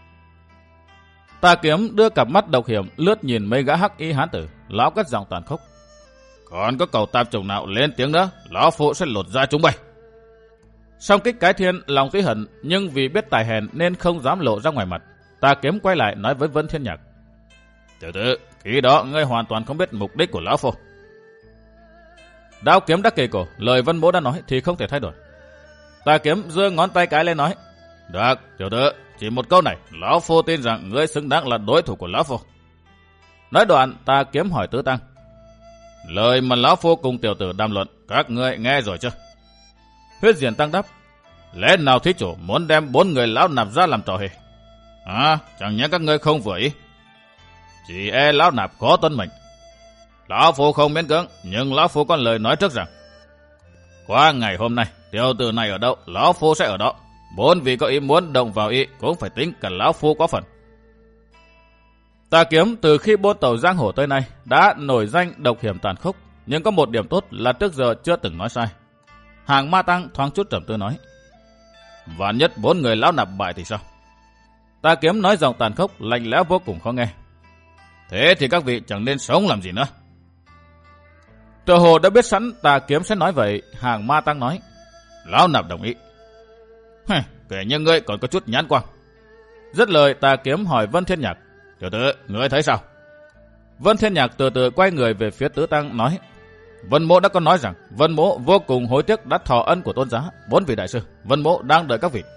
Tà Kiếm đưa cặp mắt độc hiểm lướt nhìn mấy gã hắc y hán tử, lão cất giọng tàn khốc, còn có cầu tạp chủng nào lên tiếng nữa, lão phụ sẽ lột ra chúng bay. Song Kích Cái Thiên lòng tuy hận, nhưng vì biết tài hèn nên không dám lộ ra ngoài mặt. Tà Kiếm quay lại nói với Vân Thiên Nhạc, tiểu tử, khi đó ngươi hoàn toàn không biết mục đích của lão phu. Đao Kiếm đã kề cổ, lời Vân Mỗ đã nói thì không thể thay đổi. Tà Kiếm giơ ngón tay cái lên nói, được, tiểu tử, chỉ một câu này, lão phu tin rằng ngươi xứng đáng là đối thủ của lão phu. Nói đoạn, Tà Kiếm hỏi Tứ Tăng, lời mà lão phu cùng tiểu tử đàm luận, các ngươi nghe rồi chưa? Huyết Diển Tăng đáp, lẽ nào thí chủ muốn đem bốn người lão nạp ra làm trò hề? À, chẳng nhẽ các ngươi không vừa ý. Chỉ e lão nạp có tuân mệnh. Lão phu không miễn cưỡng, nhưng lão phu có lời nói trước rằng, qua ngày hôm nay, tiểu tử này ở đâu, lão phu sẽ ở đó. Bốn vị có ý muốn động vào ý cũng phải tính cả lão phu có phần. Tà Kiếm từ khi buôn tàu giang hồ tới nay đã nổi danh độc hiểm tàn khốc, nhưng có một điểm tốt là trước giờ chưa từng nói sai. Hàng Ma Tăng thoáng chút trầm tư nói, vạn nhất bốn người lão nạp bại thì sao? Tà Kiếm nói giọng tàn khốc, lạnh lẽo vô cùng khó nghe, thế thì các vị chẳng nên sống làm gì nữa. Tựa hồ đã biết sẵn Tà Kiếm sẽ nói vậy, Hàng Ma Tăng nói, lão nạp đồng ý. Hừ, kể như ngươi còn có chút nhãn quang. Dứt lời, Tà Kiếm hỏi Vân Thiên Nhạc, Tiểu tử, ngươi thấy sao? Vân Thiên Nhạc từ từ quay người về phía Tứ Tăng nói, Vân Mỗ đã có nói rằng Vân Mỗ vô cùng hối tiếc đã thọ ân của tôn giá, bốn vị đại sư, Vân Mỗ đang đợi các vị.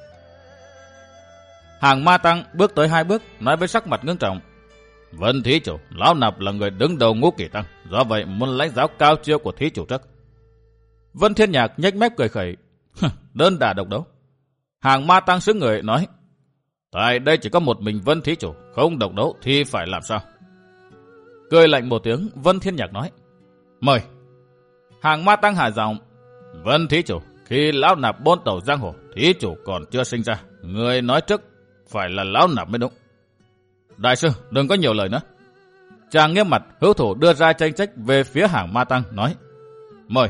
Hàng Ma Tăng bước tới hai bước, nói với sắc mặt ngưng trọng, Vân thí chủ, lão nạp là người đứng đầu Ngũ Kỷ Tăng, do vậy muốn lãnh giáo cao chiêu của thí chủ trước. Vân Thiên Nhạc nhếch mép cười khẩy, đơn đả độc đấu. Hàng Ma Tăng sững người nói, tại đây chỉ có một mình Vân thí chủ, không độc đấu thì phải làm sao? Cười lạnh một tiếng, Vân Thiên Nhạc nói, mời. Hàng Ma Tăng hạ giọng, Vân thí chủ, khi lão nạp bôn tẩu giang hồ, thí chủ còn chưa sinh ra, người nói trước phải là lão nạp mới đúng. Đại sư, đừng có nhiều lời nữa. Chàng nghiêm mặt, hữu thủ đưa ra tranh trách về phía Hàng Ma Tăng, nói, mời.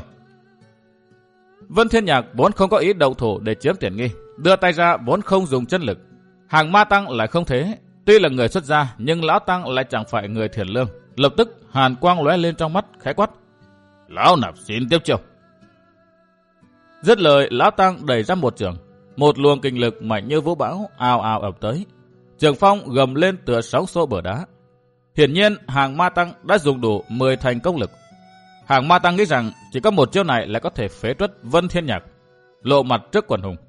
Vân Thiên Nhạc vốn không có ý động thủ để chiếm tiện nghi, đưa tay ra vốn không dùng chân lực. Hàng Ma Tăng lại không thế, tuy là người xuất gia nhưng lão tăng lại chẳng phải người thiện lương. Lập tức hàn quang lóe lên trong mắt, khẽ quát, lão nạp xin tiếp chiêu. Dứt lời, lão tăng đẩy ra một trường, một luồng kinh lực mạnh như vũ bão ào ào ập tới. Trường phong gầm lên tựa sóng xô bờ đá. Hiển nhiên Hàng Ma Tăng đã dùng đủ mười thành công lực. Hàng Ma Tăng nghĩ rằng chỉ có một chiêu này là có thể phế truất Vân Thiên Nhạc, lộ mặt trước quần hùng.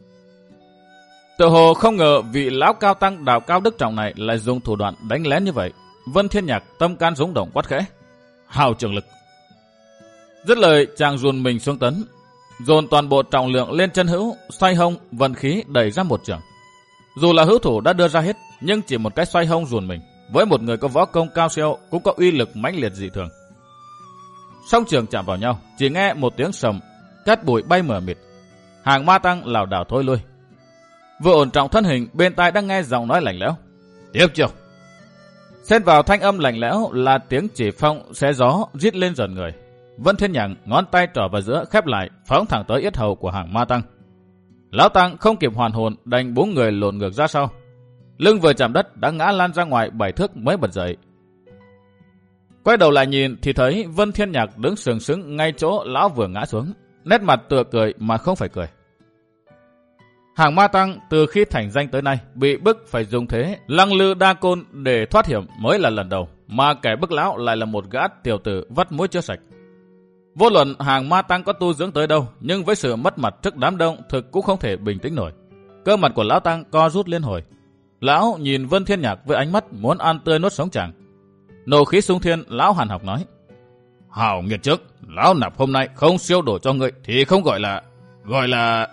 Tự hồ không ngờ vị lão cao tăng đạo cao đức trọng này lại dùng thủ đoạn đánh lén như vậy. Vân Thiên Nhạc tâm can rúng động quát khẽ, hào trường lực. Dứt lời, chàng dùn mình xuống tấn, dồn toàn bộ trọng lượng lên chân hữu, xoay hông vận khí đẩy ra một trường. Dù là hữu thủ đã đưa ra hết, nhưng chỉ một cái xoay hông dùn mình với một người có võ công cao siêu cũng có uy lực mãnh liệt dị thường. Song trường chạm vào nhau, chỉ nghe một tiếng sầm, cát bụi bay mờ mịt. Hàng Ma Tăng lảo đảo thôi lui. Vừa ổn trọng thân hình, bên tai đang nghe giọng nói lạnh lẽo, tiếp chiêu. Xen vào thanh âm lạnh lẽo là tiếng chỉ phong xé gió rít lên dần người. Vân Thiên Nhạc ngón tay trỏ vào giữa khép lại, phóng thẳng tới yết hầu của Hàng Ma Tăng. Lão Tăng không kịp hoàn hồn, đành bốn người lộn ngược ra sau. Lưng vừa chạm đất đã ngã lan ra ngoài bảy thước mới bật dậy. Quay đầu lại nhìn thì thấy Vân Thiên Nhạc đứng sừng sững ngay chỗ lão vừa ngã xuống, nét mặt tựa cười mà không phải cười. Hàng Ma Tăng từ khi thành danh tới nay bị bức phải dùng thế lăng lư đa côn để thoát hiểm mới là lần đầu, mà kẻ bức lão lại là một gã tiểu tử vắt muối chưa sạch. Vô luận Hàng Ma Tăng có tu dưỡng tới đâu, nhưng với sự mất mặt trước đám đông thực cũng không thể bình tĩnh nổi. Cơ mặt của lão Tăng co rút liên hồi. Lão nhìn Vân Thiên Nhạc với ánh mắt muốn ăn tươi nuốt sống chàng. Nộ khí xung thiên, lão hàn học nói, hảo nghiệt trước, lão nạp hôm nay không siêu đổ cho ngươi thì không gọi là gọi là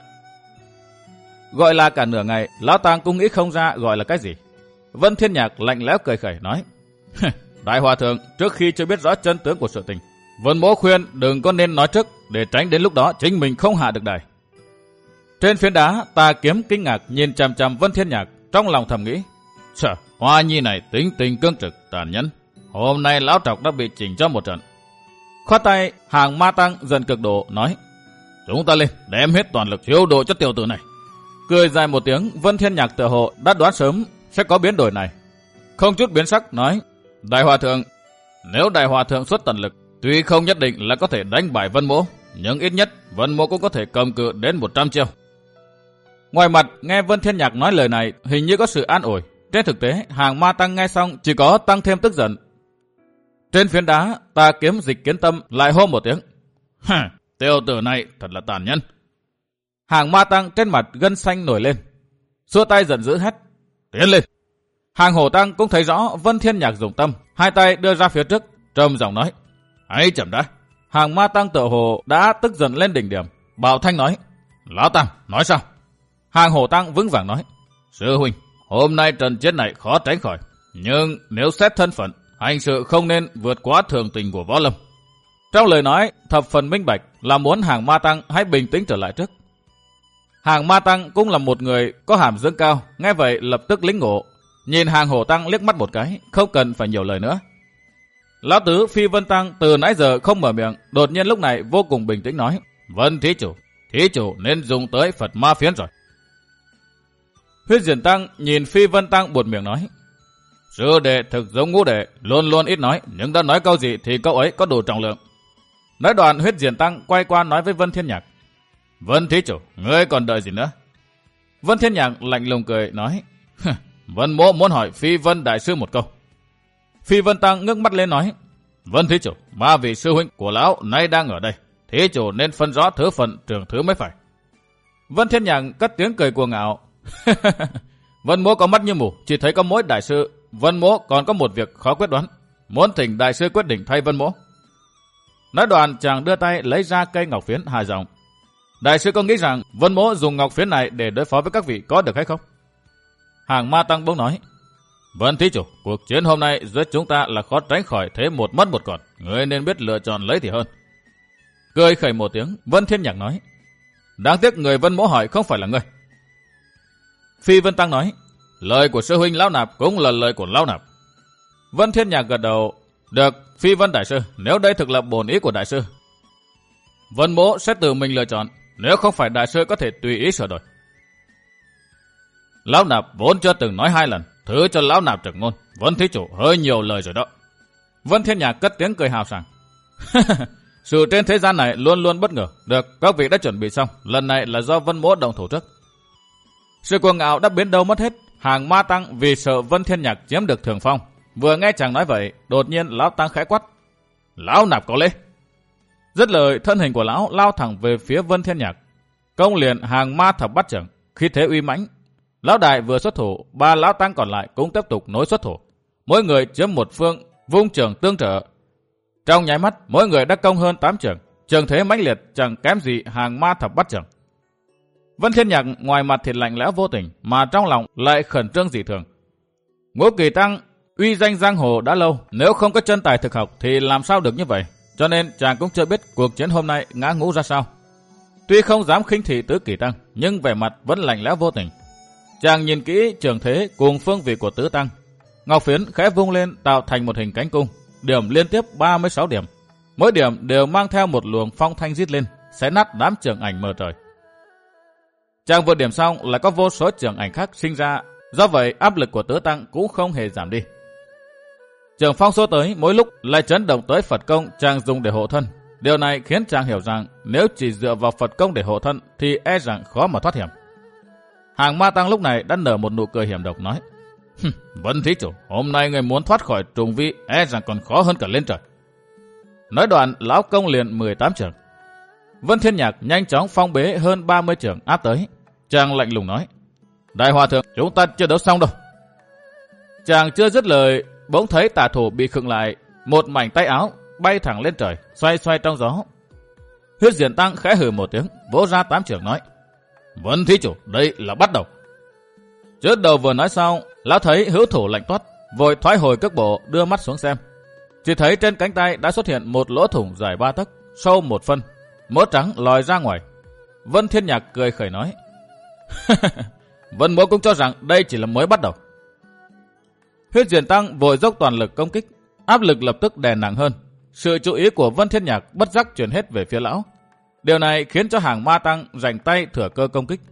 gọi là cả nửa ngày lão Tăng cũng nghĩ không ra gọi là cái gì. Vân Thiên Nhạc lạnh lẽo cười khẩy nói, đại hòa thượng, trước khi chưa biết rõ chân tướng của sự tình, Vân Mỗ khuyên đừng có nên nói trước, để tránh đến lúc đó chính mình không hạ được đài. Trên phiến đá, Tà Kiếm kinh ngạc nhìn chằm chằm Vân Thiên Nhạc, trong lòng thầm nghĩ, sợ Hoa Nhi này tính tình cương trực tàn nhẫn, hôm nay lão trọc đã bị chỉnh cho một trận. Khoát tay, Hàng Ma Tăng dần cực độ nói, chúng ta lên đem hết toàn lực chiêu độ cho tiểu tử này. Cười dài một tiếng, Vân Thiên Nhạc tựa hồ đã đoán sớm sẽ có biến đổi này, không chút biến sắc nói, đại hòa thượng, nếu đại hòa thượng xuất tận lực, tuy không nhất định là có thể đánh bại Vân Mỗ, nhưng ít nhất Vân Mỗ cũng có thể cầm cự đến một trăm chiêu. Ngoài mặt nghe Vân Thiên Nhạc nói lời này hình như có sự an ủi, trên thực tế Hàng Ma Tăng nghe xong chỉ có tăng thêm tức giận. Trên phiến đá, Tà Kiếm Dịch Kiến Tâm lại hô một tiếng, hả, tiểu tử này thật là tàn nhẫn. Hàng Ma Tăng trên mặt gân xanh nổi lên, xua tay giận dữ hét, tiến lên. Hàng Hổ Tăng cũng thấy rõ Vân Thiên Nhạc dùng tâm, hai tay đưa ra phía trước, trầm giọng nói, hãy chậm đã. Hàng Ma Tăng tựa hồ đã tức giận lên đỉnh điểm, bảo thanh nói, lão Tăng nói sao? Hàng Hổ Tăng vững vàng nói, sư huynh, hôm nay trận chiến này khó tránh khỏi, nhưng nếu xét thân phận, hành sự không nên vượt quá thường tình của võ lâm. Trong lời nói thập phần minh bạch là muốn Hàng Ma Tăng hãy bình tĩnh trở lại trước. Hàng Ma Tăng cũng là một người có hàm dưỡng cao, nghe vậy lập tức lĩnh ngộ, nhìn Hàng Hổ Tăng liếc mắt một cái, không cần phải nhiều lời nữa. Lão tứ Phi Vân Tăng từ nãy giờ không mở miệng, đột nhiên lúc này vô cùng bình tĩnh nói, Vân thí chủ, thí chủ nên dùng tới Phật Ma Phiến rồi. Huyết Diển Tăng nhìn Phi Vân Tăng buột miệng nói, sư đệ thực giống Ngũ đệ, luôn luôn ít nói, nhưng đã nói câu gì thì câu ấy có đủ trọng lượng. Nói đoạn, Huyết Diển Tăng quay qua nói với Vân Thiên Nhạc, Vân thí chủ, ngươi còn đợi gì nữa? Vân Thiên Nhạc lạnh lùng cười nói, Vân Mỗ muốn hỏi Phi Vân đại sư một câu. Phi Vân Tăng ngước mắt lên nói, Vân thí chủ, ba vị sư huynh của lão nay đang ở đây, thí chủ nên phân rõ thứ phận trưởng thứ mới phải. Vân Thiên Nhạc cất tiếng cười cuồng ngạo. Vân Mỗ có mắt như mù, chỉ thấy có mỗi đại sư. Vân Mỗ còn có một việc khó quyết đoán, muốn thỉnh đại sư quyết định thay Vân Mỗ. Nói đoạn chàng đưa tay lấy ra cây ngọc phiến hài giọng, đại sư có nghĩ rằng Vân Mỗ dùng ngọc phiến này để đối phó với các vị có được hay không? Hàng Ma Tăng bỗng nói, Vân thí chủ, cuộc chiến hôm nay giữa chúng ta là khó tránh khỏi thế một mất một còn, người nên biết lựa chọn lấy thì hơn. Cười khẩy một tiếng, Vân Thiên Nhạc nói, đáng tiếc người Vân Mỗ hỏi không phải là ngươi. Phi Vân Tăng nói, lời của sư huynh lão nạp cũng là lời của lão nạp. Vân Thiên Nhạc gật đầu, được Phi Vân đại sư, nếu đây thực là bổn ý của đại sư, Vân Mỗ sẽ tự mình lựa chọn, nếu không phải đại sư có thể tùy ý sửa đổi. Lão nạp vốn chưa từng nói hai lần, thứ cho lão nạp trực ngôn. Vân thí chủ hơi nhiều lời rồi đó. Vân Thiên Nhạc cất tiếng cười hào sảng. Sự trên thế gian này luôn luôn bất ngờ. Được, các vị đã chuẩn bị xong, lần này là do Vân Mỗ động thủ trước. Sự cuồng ngạo đã biến đâu mất hết. Hàng Ma Tăng vì sợ Vân Thiên Nhạc chiếm được thượng phong, vừa nghe chàng nói vậy, đột nhiên lão tăng khẽ quát, lão nạp có lễ. Dứt lời, thân hình của lão lao thẳng về phía Vân Thiên Nhạc, công liền Hàng Ma Thập Bát Chưởng, khí thế uy mãnh. Lão đại vừa xuất thủ, ba lão tăng còn lại cũng tiếp tục nối xuất thủ, mỗi người chiếm một phương, vung chưởng tương trợ. Trong nháy mắt, mỗi người đã công hơn tám chưởng, trường thế mãnh liệt chẳng kém gì Hàng Ma Thập Bát Chưởng. Vân Thiên Nhạc ngoài mặt thì lạnh lẽo vô tình, mà trong lòng lại khẩn trương dị thường. Ngũ Kỳ Tăng uy danh giang hồ đã lâu, nếu không có chân tài thực học thì làm sao được như vậy, cho nên chàng cũng chưa biết cuộc chiến hôm nay ngã ngũ ra sao. Tuy không dám khinh thị Tứ Kỳ Tăng, nhưng vẻ mặt vẫn lạnh lẽo vô tình. Chàng nhìn kỹ trường thế cùng phương vị của Tứ Tăng, ngọc phiến khẽ vung lên tạo thành một hình cánh cung, điểm liên tiếp ba mươi sáu điểm, mỗi điểm đều mang theo một luồng phong thanh rít lên, xé nát đám trường ảnh mờ trời. Chàng vừa điểm xong lại có vô số trường ảnh khác sinh ra, do vậy áp lực của Tứ Tăng cũng không hề giảm đi. Trường phong số tới mỗi lúc lại chấn động tới Phật công chàng dùng để hộ thân. Điều này khiến chàng hiểu rằng nếu chỉ dựa vào Phật công để hộ thân thì e rằng khó mà thoát hiểm. Hàng Ma Tăng lúc này đã nở một nụ cười hiểm độc nói, Vân thí chủ, hôm nay người muốn thoát khỏi trùng vi e rằng còn khó hơn cả lên trời. Nói đoạn lão công liền mười tám chưởng. Vân Thiên Nhạc nhanh chóng phong bế hơn ba mươi chưởng áp tới. Chàng lạnh lùng nói, đại hòa thượng, chúng ta chưa đấu xong đâu. Chàng chưa dứt lời, bỗng thấy tà thủ bị khựng lại, một mảnh tay áo bay thẳng lên trời, xoay xoay trong gió. Huyết Diện Tăng khẽ hừ một tiếng, vỗ ra tám chưởng nói, Vân thí chủ, đây là bắt đầu. Trước đầu vừa nói xong, lão thấy hữu thủ lạnh toát, vội thoái hồi cước bộ, đưa mắt xuống xem. Chỉ thấy trên cánh tay đã xuất hiện một lỗ thủng dài ba tấc, sâu một phân, mỡ trắng lòi ra ngoài. Vân Thiên Nhạc cười khẩy nói, Vân Mỗ cũng cho rằng đây chỉ là mới bắt đầu. Huyết Diện Tăng vội dốc toàn lực công kích, áp lực lập tức đè nặng hơn. Sự chú ý của Vân Thiên Nhạc bất giác chuyển hết về phía lão. Điều này khiến cho Hàng Ma Tăng rảnh tay thừa cơ công kích.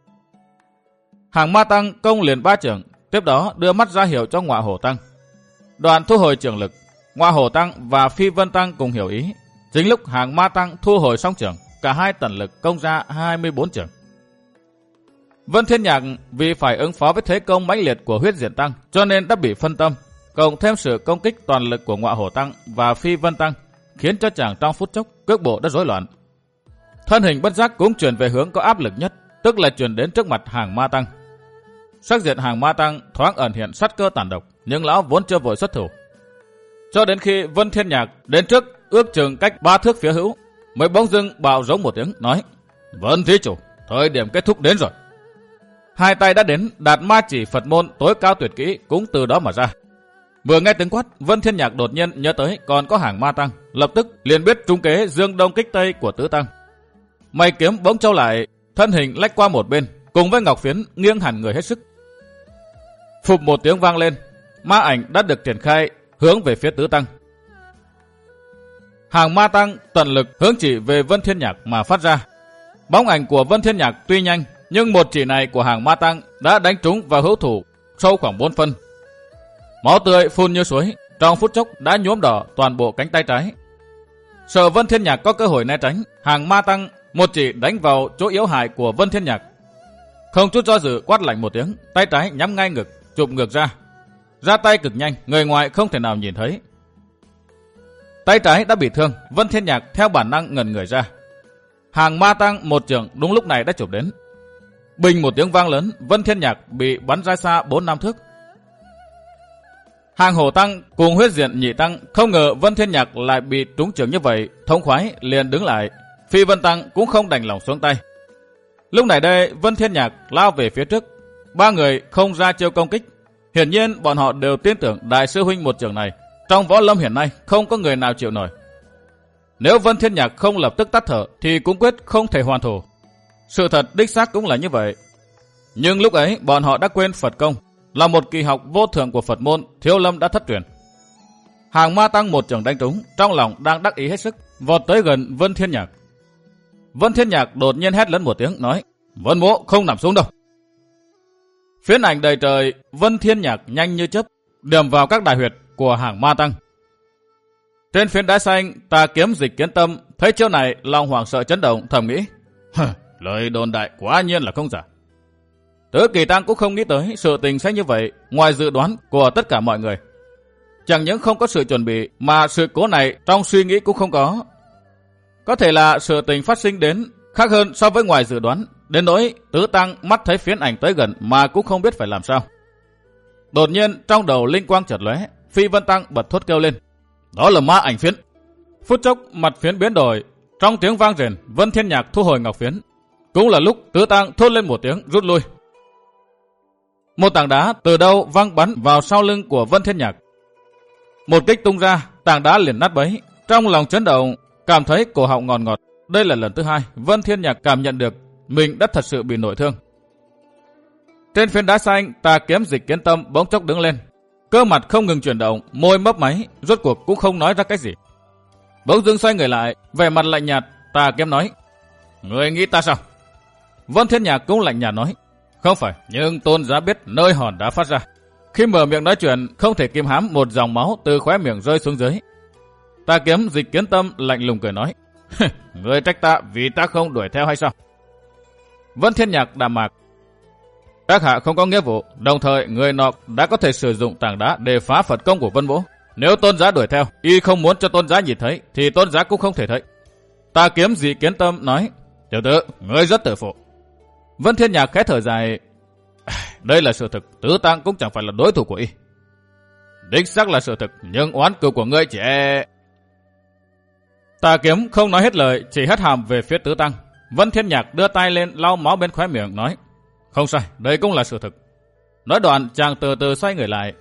Hàng Ma Tăng công liền ba chưởng, tiếp đó đưa mắt ra hiệu cho Ngọa Hổ Tăng. Đoàn thu hồi chưởng lực, Ngọa Hổ Tăng và Phi Vân Tăng cùng hiểu ý. Chính lúc Hàng Ma Tăng thu hồi xong chưởng, cả hai tận lực công ra hai mươi bốn chưởng. Vân Thiên Nhạc vì phải ứng phó với thế công mãnh liệt của Huyết Diện Tăng, cho nên đã bị phân tâm, cộng thêm sự công kích toàn lực của Ngọa Hổ Tăng và Phi Vân Tăng, khiến cho chàng trong phút chốc cước bộ đã rối loạn. Thân hình bất giác cũng chuyển về hướng có áp lực nhất, tức là chuyển đến trước mặt Hàng Ma Tăng. Sắc diện Hàng Ma Tăng thoáng ẩn hiện sát cơ tàn độc, nhưng lão vốn chưa vội xuất thủ. Cho đến khi Vân Thiên Nhạc đến trước ước chừng cách ba thước phía hữu, mới bỗng dưng bạo giống một tiếng nói, Vân thí chủ, thời điểm kết thúc đến rồi. Hai tay đã đến, đạt ma chỉ Phật môn tối cao tuyệt kỹ cũng từ đó mà ra. Vừa nghe tiếng quát, Vân Thiên Nhạc đột nhiên nhớ tới còn có Hàng Ma Tăng, lập tức liền biết trúng kế dương đông kích tây của Tứ Tăng. Mày kiếm bỗng trâu lại, thân hình lách qua một bên, cùng với ngọc phiến nghiêng hẳn người hết sức. Phụp một tiếng vang lên, ma ảnh đã được triển khai hướng về phía Tứ Tăng. Hàng Ma Tăng tận lực hướng chỉ về Vân Thiên Nhạc mà phát ra. Bóng ảnh của Vân Thiên Nhạc tuy nhanh, nhưng một chỉ này của Hàng Ma Tăng đã đánh trúng vào hữu thủ sâu khoảng bốn phân. Máu tươi phun như suối, trong phút chốc đã nhuốm đỏ toàn bộ cánh tay trái. Sợ Vân Thiên Nhạc có cơ hội né tránh, Hàng Ma Tăng một chỉ đánh vào chỗ yếu hại của Vân Thiên Nhạc. Không chút do dự quát lạnh một tiếng, tay trái nhắm ngay ngực, chụp ngược ra. Ra tay cực nhanh, người ngoài không thể nào nhìn thấy. Tay trái đã bị thương, Vân Thiên Nhạc theo bản năng ngẩn người ra. Hàng ma tăng một chưởng đúng lúc này đã chụp đến. Bình một tiếng vang lớn, Vân Thiên Nhạc bị bắn ra xa bốn năm thước. Hàng hổ tăng cùng huyết diện nhị tăng không ngờ Vân Thiên Nhạc lại bị trúng chưởng như vậy, thống khoái liền đứng lại. Phi Vân Tăng cũng không đành lòng xuống tay. Lúc này đây Vân Thiên Nhạc lao về phía trước, ba người không ra chiêu công kích. Hiển nhiên bọn họ đều tin tưởng đại sư huynh một chưởng này, trong võ lâm hiện nay không có người nào chịu nổi. Nếu Vân Thiên Nhạc không lập tức tắt thở thì cũng quyết không thể hoàn thủ. Sự thật đích xác cũng là như vậy. Nhưng lúc ấy bọn họ đã quên Phật công, là một kỳ học vô thượng của Phật môn, Thiếu Lâm đã thất truyền. Hàng ma tăng một chưởng đánh trúng, trong lòng đang đắc ý hết sức, vọt tới gần Vân Thiên Nhạc. Vân Thiên Nhạc đột nhiên hét lớn một tiếng, nói: Vân Mỗ không nằm xuống đâu. Phiến ảnh đầy trời, Vân Thiên Nhạc nhanh như chớp điểm vào các đại huyệt của hàng ma tăng. Trên phiến đá xanh, Tà Kiếm Dịch Kiến Tâm thấy chiêu này, lòng hoảng sợ chấn động, thầm nghĩ: lời đồn đại quả nhiên là không giả. Tứ Kỳ Tăng cũng không nghĩ tới sự tình sẽ như vậy, ngoài dự đoán của tất cả mọi người. Chẳng những không có sự chuẩn bị, mà sự cố này trong suy nghĩ cũng không có. Có thể là sự tình phát sinh đến khác hơn so với ngoài dự đoán, đến nỗi Tứ Tăng mắt thấy phiến ảnh tới gần mà cũng không biết phải làm sao. Đột nhiên trong đầu linh quang chợt lóe, Phi Vân Tăng bật thốt kêu lên: đó là ma ảnh phiến. Phút chốc mặt phiến biến đổi, trong tiếng vang rền, Vân Thiên Nhạc thu hồi ngọc phiến. Cũng là lúc Tứ Tăng thốt lên một tiếng rút lui. Một tảng đá từ đâu văng bắn vào sau lưng của Vân Thiên Nhạc. Một kích tung ra, tảng đá liền nát bấy. Trong lòng chấn động, cảm thấy cổ họng ngọt ngọt. Đây là lần thứ hai Vân Thiên Nhạc cảm nhận được mình đã thật sự bị nội thương. Trên phiến đá xanh, Tà Kiếm Dịch Kiến Tâm bỗng chốc đứng lên, cơ mặt không ngừng chuyển động, môi mấp máy, rốt cuộc cũng không nói ra cái gì. Bỗng dưng xoay người lại, vẻ mặt lạnh nhạt, Tà Kiếm nói: người nghĩ ta sao? Vân Thiên Nhạc cũng lạnh nhạt nói: không phải, nhưng tôn giá biết nơi hòn đá phát ra. Khi mở miệng nói chuyện, không thể kìm hãm một dòng máu từ khóe miệng rơi xuống dưới. Tà Kiếm Dịch Kiến Tâm lạnh lùng cười nói: người trách ta vì ta không đuổi theo hay sao? Vân Thiên Nhạc đạm mạc: các hạ không có nghĩa vụ, đồng thời người nọ đã có thể sử dụng tảng đá để phá Phật công của Vân Mỗ. Nếu tôn giá đuổi theo, y không muốn cho tôn giá nhìn thấy, thì tôn giá cũng không thể thấy. Tà Kiếm Dịch Kiến Tâm nói: tiểu tử, ngươi rất tự phụ. Vân Thiên Nhạc khẽ thở dài: đây là sự thực, Tứ Tăng cũng chẳng phải là đối thủ của y. Đích xác là sự thực, nhưng oán cừu của ngươi chỉ e... Tà Kiếm không nói hết lời, chỉ hất hàm về phía Tứ Tăng. Vân Thiên Nhạc đưa tay lên lau máu bên khóe miệng, nói: không sai, đây cũng là sự thực. Nói đoạn, chàng từ từ xoay người lại.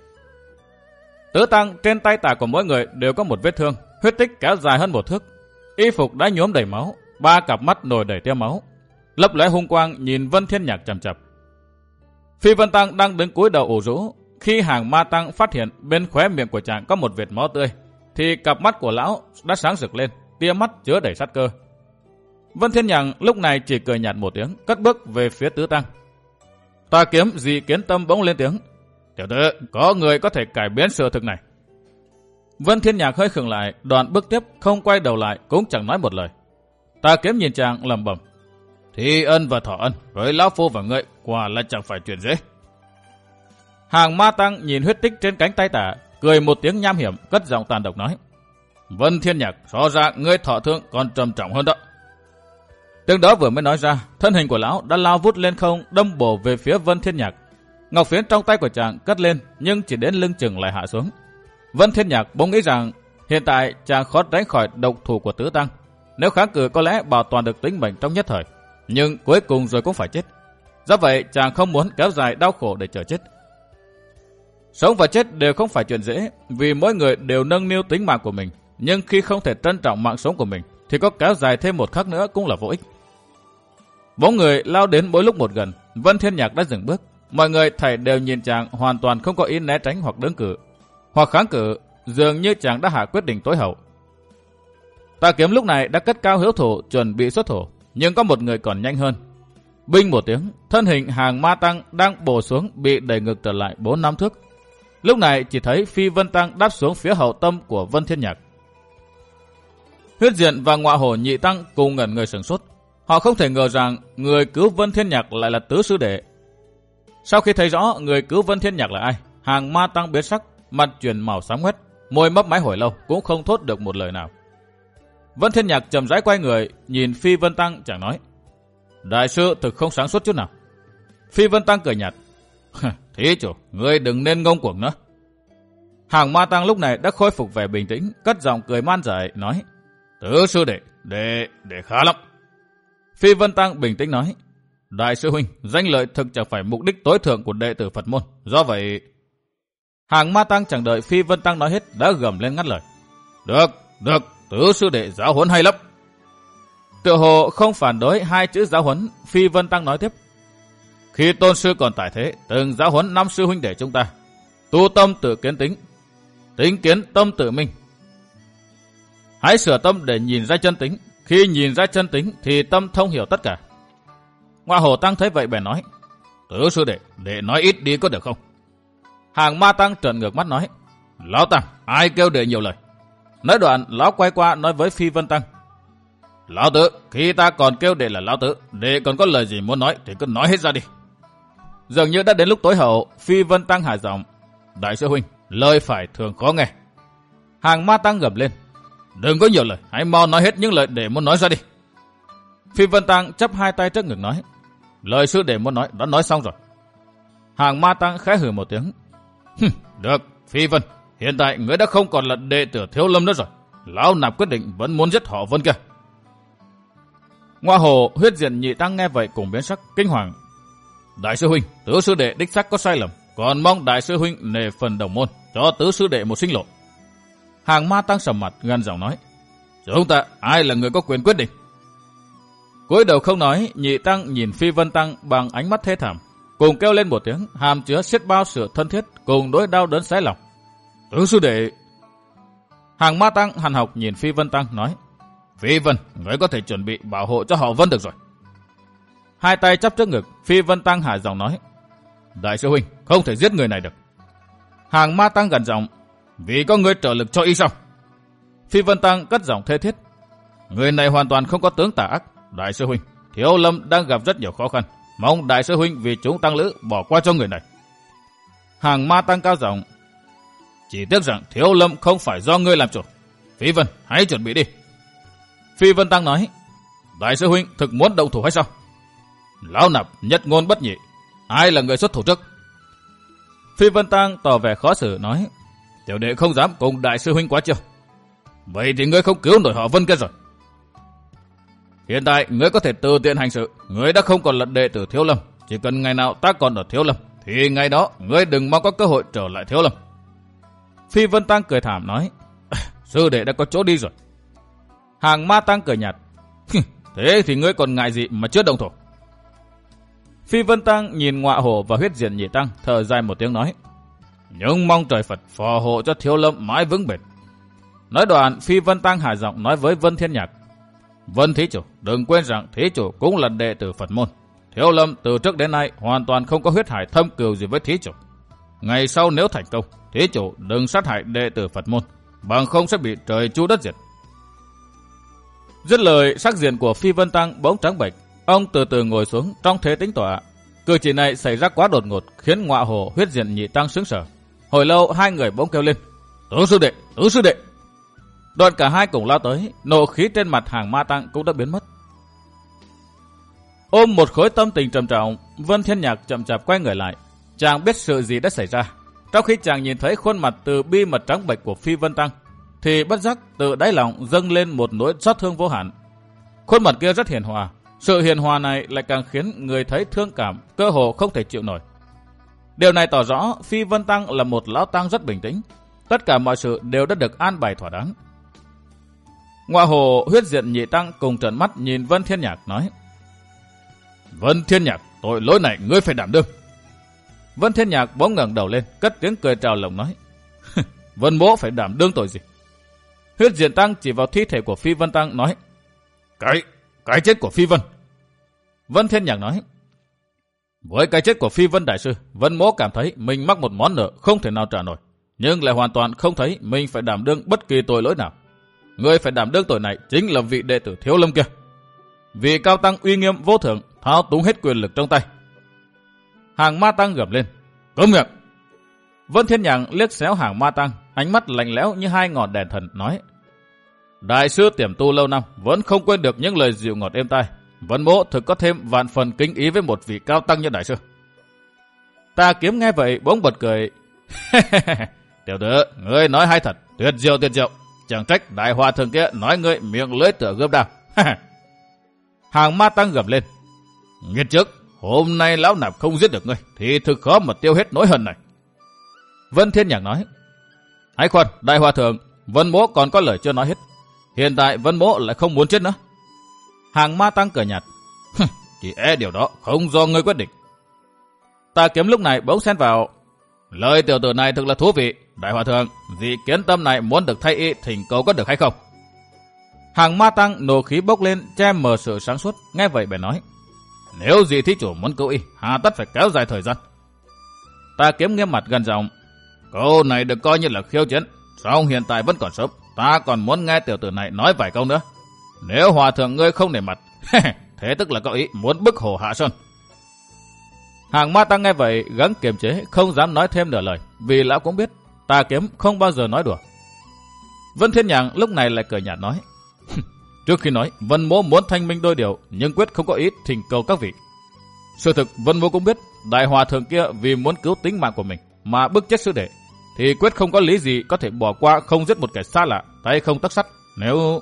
Tứ Tăng trên tay tà của mỗi người đều có một vết thương, huyết tích kéo dài hơn một thước. Y phục đã nhuốm đầy máu, ba cặp mắt nổi đầy tia máu, lấp lóe hung quang nhìn Vân Thiên Nhạc chằm chằm. Phi Vân Tăng đang đứng cúi đầu ủ rũ, khi hàng ma tăng phát hiện bên khóe miệng của chàng có một vệt máu tươi, thì cặp mắt của lão đã sáng rực lên, tia mắt chứa đầy sát cơ. Vân Thiên Nhạc lúc này chỉ cười nhạt một tiếng, cất bước về phía Tứ Tăng. Tà Kiếm Dịch Kiến Tâm bỗng lên tiếng: tiểu tử, có người có thể cải biến sự thực này. Vân Thiên Nhạc hơi khựng lại, đoạn bước tiếp, không quay đầu lại, cũng chẳng nói một lời. Tà Kiếm nhìn chàng lẩm bẩm: thi ân và thọ ân với lão phu và ngươi quả là chẳng phải chuyện dễ. Hàng ma tăng nhìn huyết tích trên cánh tay tả, cười một tiếng nham hiểm, cất giọng tàn độc nói: Vân Thiên Nhạc, rõ ràng ngươi thọ thương còn trầm trọng hơn đó. Tiếng đó vừa mới nói ra, thân hình của lão đã lao vút lên không, đâm bổ về phía Vân Thiên Nhạc. Ngọc phiến trong tay của chàng cất lên, nhưng chỉ đến lưng chừng lại hạ xuống. Vân Thiên Nhạc bỗng nghĩ rằng hiện tại chàng khó tránh khỏi độc thủ của Tứ Tăng. Nếu kháng cự có lẽ bảo toàn được tính mệnh trong nhất thời, nhưng cuối cùng rồi cũng phải chết. Do vậy chàng không muốn kéo dài đau khổ để chờ chết. Sống và chết đều không phải chuyện dễ, vì mỗi người đều nâng niu tính mạng của mình. Nhưng khi không thể trân trọng mạng sống của mình, thì có kéo dài thêm một khắc nữa cũng là vô ích. Bóng người lao đến mỗi lúc một gần, Vân Thiên Nhạc đã dừng bước. Mọi người thảy đều nhìn chàng, hoàn toàn không có ý né tránh hoặc đứng cự, hoặc kháng cự, dường như chàng đã hạ quyết định tối hậu. Tà Kiếm lúc này đã cất cao hiếu thủ, chuẩn bị xuất thủ, nhưng có một người còn nhanh hơn. Binh một tiếng, thân hình hàng ma tăng đang bổ xuống bị đẩy ngược trở lại bốn năm thước. Lúc này chỉ thấy Phi Vân Tăng đáp xuống phía hậu tâm của Vân Thiên Nhạc. Huyết Diện và Ngọa Hổ Nhị Tăng cùng ngẩn người sửng sốt. Họ không thể ngờ rằng người cứu Vân Thiên Nhạc lại là Tứ Sư Đệ. Sau khi thấy rõ người cứu Vân Thiên Nhạc là ai, Hàng Ma Tăng biến sắc, mặt chuyển màu xám ngoét, môi mấp máy hồi lâu cũng không thốt được một lời nào. Vân Thiên Nhạc chậm rãi quay người, nhìn Phi Vân Tăng chẳng nói. Đại sư thực không sáng suốt chút nào. Phi Vân Tăng cười nhạt. Thí chủ, ngươi đừng nên ngông cuồng nữa. Hàng Ma Tăng lúc này đã khôi phục vẻ bình tĩnh, cất giọng cười man dại, nói. Tứ sư đệ, đệ, đệ khá lắm. Phi Vân Tăng bình tĩnh nói. Đại sư huynh, danh lợi thực chẳng phải mục đích tối thượng của đệ tử Phật môn. Do vậy... Hàng Ma Tăng chẳng đợi Phi Vân Tăng nói hết, đã gầm lên ngắt lời. Được, được, tứ sư đệ giáo huấn hay lắm. Tựa hồ không phản đối hai chữ giáo huấn, Phi Vân Tăng nói tiếp. Khi tôn sư còn tại thế, từng giáo huấn năm sư huynh đệ chúng ta. Tu tâm tự kiến tính, tính kiến tâm tự minh. Hãy sửa tâm để nhìn ra chân tính. Khi nhìn ra chân tính thì tâm thông hiểu tất cả. Ngoại Hổ Tăng thấy vậy bèn nói. Tứ sư đệ, đệ nói ít đi có được không? Hàng Ma Tăng trợn ngược mắt nói. Lão Tăng, ai kêu đệ nhiều lời? Nói đoạn, lão quay qua nói với Phi Vân Tăng. Lão Tử, khi ta còn kêu đệ là Lão Tử, đệ còn có lời gì muốn nói thì cứ nói hết ra đi. Dường như đã đến lúc tối hậu, Phi Vân Tăng hạ giọng. Đại sư huynh, lời phải thường khó nghe. Hàng Ma Tăng gầm lên. Đừng có nhiều lời, hãy mau nói hết những lời đệ muốn nói ra đi. Phi Vân Tăng chắp hai tay trước ngực nói. Lời sư đệ muốn nói đã nói xong rồi. Hàng Ma Tăng khẽ hừ một tiếng. Được, Phi Vân, hiện tại ngươi đã không còn là đệ tử Thiếu Lâm nữa rồi. Lão Nạp quyết định vẫn muốn giết họ Vân kia. Ngoa Hồ, Huyết Diện Nhị Tăng nghe vậy cùng biến sắc kinh hoàng. Đại sư huynh, tứ sư đệ đích xác có sai lầm, còn mong đại sư huynh nể phần đồng môn, cho tứ sư đệ một sinh lộ. Hàng Ma Tăng sầm mặt gằn giọng nói. Chúng ta ai là người có quyền quyết định? Cúi đầu không nói, Nhị Tăng nhìn Phi Vân Tăng bằng ánh mắt thê thảm, cùng kêu lên một tiếng, hàm chứa xiết bao sự thân thiết, cùng nỗi đau đớn xé lòng. Tứ sư đệ. Hàng Ma Tăng hằn học nhìn Phi Vân Tăng nói. Phi Vân, ngươi có thể chuẩn bị bảo hộ cho họ Vân được rồi. Hai tay chắp trước ngực, Phi Vân Tăng hạ giọng nói. Đại sư huynh, không thể giết người này được. Hàng Ma Tăng gần giọng. Vì có người trợ lực cho y sao? Phi Vân Tăng cất giọng thê thiết. Người này hoàn toàn không có tướng tà ác. Đại sư huynh, Thiếu Lâm đang gặp rất nhiều khó khăn. Mong đại sư huynh vì chúng tăng lữ bỏ qua cho người này. Hàng Ma Tăng cao giọng. Chỉ tiếc rằng Thiếu Lâm không phải do ngươi làm chủ. Phi Vân, hãy chuẩn bị đi. Phi Vân Tăng nói. Đại sư huynh thực muốn động thủ hay sao? Lão Nạp nhất ngôn bất nhị. Ai là người xuất thủ trước? Phi Vân Tăng tỏ vẻ khó xử nói. Tiểu đệ không dám cùng đại sư huynh quá chiêu. Vậy thì ngươi không cứu nổi họ Vân kia rồi. Hiện tại ngươi có thể tự tiện hành sự. Ngươi đã không còn là đệ tử Thiếu Lâm. Chỉ cần ngày nào ta còn ở Thiếu Lâm thì ngày đó ngươi đừng mong có cơ hội trở lại Thiếu Lâm. Phi Vân Tăng cười thảm nói. Sư đệ đã có chỗ đi rồi. Hàng Ma Tăng cười nhạt. Thế thì ngươi còn ngại gì mà chưa động thủ? Phi Vân Tăng nhìn Ngọa Hổ và Huyết Diện Nhị Tăng, thở dài một tiếng nói. Nhưng mong trời Phật phò hộ cho Thiếu Lâm mãi vững bền. Nói đoạn, Phi Vân Tăng hạ giọng nói với Vân Thiên Nhạc. Vân thí chủ, đừng quên rằng thí chủ cũng là đệ tử Phật môn. Thiếu Lâm từ trước đến nay hoàn toàn không có huyết hải thâm cừu gì với thí chủ. Ngày sau nếu thành công, thí chủ đừng sát hại đệ tử Phật môn, bằng không sẽ bị trời chu đất diệt. Dứt lời, sắc diện của Phi Vân Tăng bỗng trắng bệch. Ông từ từ ngồi xuống trong thế tĩnh tọa. Cử chỉ này xảy ra quá đột ngột, khiến Ngọa Hổ, Huyết Diện Nhị Tăng sững sờ. Hồi lâu hai người bỗng kêu lên. Tứ sư đệ, tứ sư đệ. Đoạn cả hai cùng lao tới, nộ khí trên mặt Hàng Ma Tăng cũng đã biến mất. Ôm một khối tâm tình trầm trọng, Vân Thiên Nhạc chậm chạp quay người lại. Chàng biết sự gì đã xảy ra. Trong khi chàng nhìn thấy khuôn mặt từ bi mật trắng bệch của Phi Vân Tăng, thì bất giác từ đáy lòng dâng lên một nỗi xót thương vô hạn. Khuôn mặt kia rất hiền hòa. Sự hiền hòa này lại càng khiến người thấy thương cảm, cơ hồ không thể chịu nổi. Điều này tỏ rõ Phi Vân Tăng là một lão tăng rất bình tĩnh. Tất cả mọi sự đều đã được an bài thỏa đáng. Ngoại Hồ, Huyết Diện Nhị Tăng cùng trợn mắt nhìn Vân Thiên Nhạc nói. Vân Thiên Nhạc, tội lỗi này ngươi phải đảm đương. Vân Thiên Nhạc bỗng ngẩng đầu lên, cất tiếng cười trào lồng nói. Vân mỗ phải đảm đương tội gì? Huyết Diện Tăng chỉ vào thi thể của Phi Vân Tăng nói. Cái, cái chết của Phi Vân. Vân Thiên Nhạc nói. Với cái chết của Phi Vân Đại Sư, Vân mỗ cảm thấy mình mắc một món nợ không thể nào trả nổi. Nhưng lại hoàn toàn không thấy mình phải đảm đương bất kỳ tội lỗi nào. Người phải đảm đương tội này chính là vị đệ tử Thiếu Lâm kia. Vị cao tăng uy nghiêm vô thượng, thao túng hết quyền lực trong tay. Hàng Ma Tăng gầm lên. Câm miệng! Vân Thiên Nhạc liếc xéo Hàng Ma Tăng, ánh mắt lạnh lẽo như hai ngọn đèn thần, nói: Đại sư tiềm tu lâu năm vẫn không quên được những lời dịu ngọt êm tai. Vân Mỗ thực có thêm vạn phần kính ý với một vị cao tăng như đại sư. Tà Kiếm nghe vậy bỗng bật cười. Tiểu tử, ngươi nói hay thật, tuyệt diệu tuyệt diệu. Chẳng trách đại hòa thượng kia nói ngươi miệng lưỡi tựa gươm đao. Hàng Ma Tăng gầm lên. Nghiệt trước, hôm nay lão nạp không giết được ngươi, thì thực khó mà tiêu hết nỗi hận này. Vân Thiên Nhạc nói. Hãy khoan, đại hòa thượng, Vân Mỗ còn có lời chưa nói hết. Hiện tại Vân Mỗ lại không muốn chết nữa. Hàng Ma Tăng cười nhạt. Chỉ e điều đó không do ngươi quyết định. Tà Kiếm lúc này bỗng xen vào. Lời tiểu tử này thực là thú vị. Đại hòa thượng, vị kiến tâm này muốn được thay y thỉnh cầu có được hay không? Hàng Ma Tăng nổ khí bốc lên, che mờ sự sáng suốt. Nghe vậy bèn nói. Nếu vị thí chủ muốn cứu y, hà tất phải kéo dài thời gian. Tà Kiếm nghiêm mặt gần giọng. Câu này được coi như là khiêu chiến. Song hiện tại vẫn còn sớm, ta còn muốn nghe tiểu tử này nói vài câu nữa. Nếu hòa thượng ngươi không nể mặt, thế tức là có ý muốn bức hổ hạ sơn. Hàng Ma Tăng nghe vậy gắng kiềm chế, không dám nói thêm nửa lời, vì lão cũng biết Tà Kiếm không bao giờ nói đùa. Vân Thiên Nhạc lúc này lại cười nhạt nói. Trước khi nói Vân Mỗ muốn thanh minh đôi điều, nhưng quyết không có ý thỉnh cầu các vị. Sự thực Vân Mỗ cũng biết đại hòa thượng kia vì muốn cứu tính mạng của mình mà bức chết sư đệ, thì quyết không có lý gì có thể bỏ qua không giết một kẻ xa lạ, tay không tấc sắt. Nếu...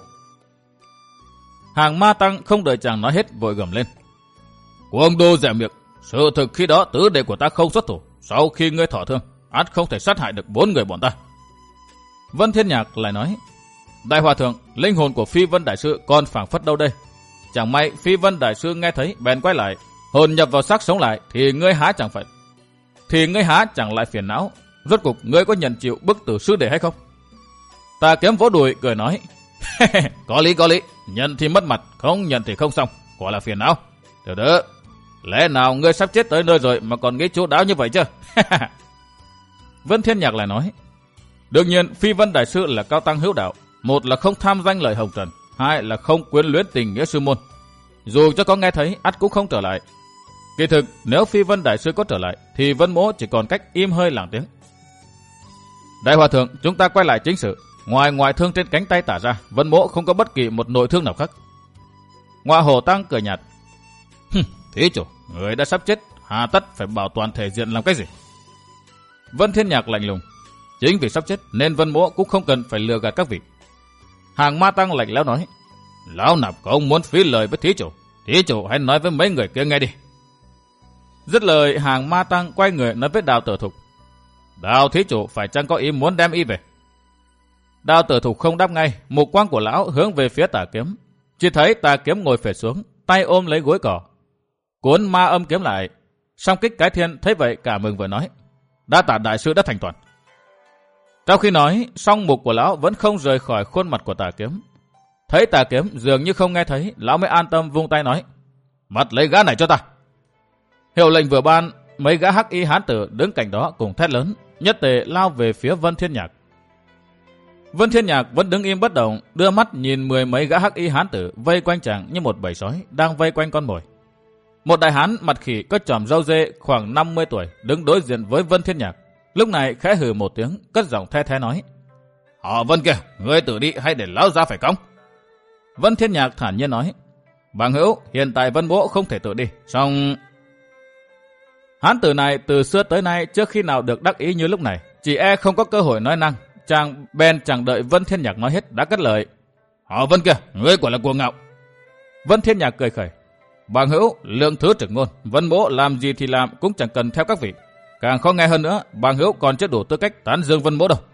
Hàng Ma Tăng không đợi chàng nói hết vội gầm lên. Cuồng đô dẻo miệng, sự thực khi đó tứ đệ của ta không xuất thủ, sau khi ngươi thọ thương, ắt không thể sát hại được bốn người bọn ta. Vân Thiên Nhạc lại nói. Đại hòa thượng, linh hồn của Phi Vân đại sư còn phảng phất đâu đây? Chẳng may Phi Vân đại sư nghe thấy bèn quay lại, hồn nhập vào xác sống lại, thì ngươi há chẳng phải thì ngươi há chẳng lại phiền não. Rốt cục ngươi có nhận chịu bức tử sư đệ hay không? Tà Kiếm vỗ đùi cười nói. Có lý có lý, nhận thì mất mặt, không nhận thì không xong, quả là phiền não. Tiểu tử, lẽ nào ngươi sắp chết tới nơi rồi mà còn nghĩ chú đáo như vậy chứ? Vân Thiên Nhạc lại nói. Đương nhiên Phi Vân đại sư là cao tăng hữu đạo, một là không tham danh lợi hồng trần, hai là không quyến luyến tình nghĩa sư môn. Dù cho có nghe thấy, ắt cũng không trở lại. Kỳ thực nếu Phi Vân đại sư có trở lại, thì Vân Mỗ chỉ còn cách im hơi lặng tiếng. Đại hòa thượng, chúng ta quay lại chính sự. Ngoài ngoại thương trên cánh tay tả ra, Vân Mỗ không có bất kỳ một nội thương nào khác. Ngoại Hổ Tăng cười nhạt. Thí chủ, người đã sắp chết, hà tất phải bảo toàn thể diện làm cái gì? Vân Thiên Nhạc lạnh lùng. Chính vì sắp chết nên Vân Mỗ cũng không cần phải lừa gạt các vị. Hàng Ma Tăng lạnh lẽo nói. Lão nạp không muốn phí lời với thí chủ, thí chủ hãy nói với mấy người kia nghe đi. Dứt lời, Hàng Ma Tăng quay người nói với Đào Tử Thục. Đào thí chủ phải chăng có ý muốn đem y về? Đào Tử Thục không đáp ngay, mục quang của lão hướng về phía Tà Kiếm. Chỉ thấy Tà Kiếm ngồi phệt xuống, tay ôm lấy gối cỏ, cuốn ma âm kiếm lại. Song Kích Cái Thiên thấy vậy cả mừng vừa nói. Đa tạ đại sư đã thành toàn. Trong khi nói, song mục của lão vẫn không rời khỏi khuôn mặt của Tà Kiếm. Thấy Tà Kiếm dường như không nghe thấy, lão mới an tâm vung tay nói. Bắt lấy gã này cho ta. Hiệu lệnh vừa ban, mấy gã hắc y hán tử đứng cạnh đó cùng thét lớn, nhất tề lao về phía Vân Thiên Nhạc. Vân Thiên Nhạc vẫn đứng im bất động, đưa mắt nhìn mười mấy gã hắc y hán tử vây quanh chàng như một bầy sói đang vây quanh con mồi. Một đại hán mặt khỉ có chòm râu dê khoảng năm mươi tuổi đứng đối diện với Vân Thiên Nhạc. Lúc này khẽ hừ một tiếng, cất giọng the thé nói. Họ Vân kia, ngươi tự đi hay để lão ra phải cõng? Vân Thiên Nhạc thản nhiên nói. Bằng hữu, hiện tại Vân Mỗ không thể tự đi, song... Hán tử này từ xưa tới nay trước khi nào được đắc ý như lúc này, chỉ e không có cơ hội nói năng. Chàng bèn chẳng đợi Vân Thiên Nhạc nói hết đã cất lời. Họ Vân kia, ngươi quả là cuồng ngạo. Vân Thiên Nhạc cười khẩy. Bằng hữu, lượng thứ trực ngôn, Vân Mỗ làm gì thì làm cũng chẳng cần theo các vị. Càng khó nghe hơn nữa, bằng hữu còn chưa đủ tư cách tán dương Vân Mỗ đâu.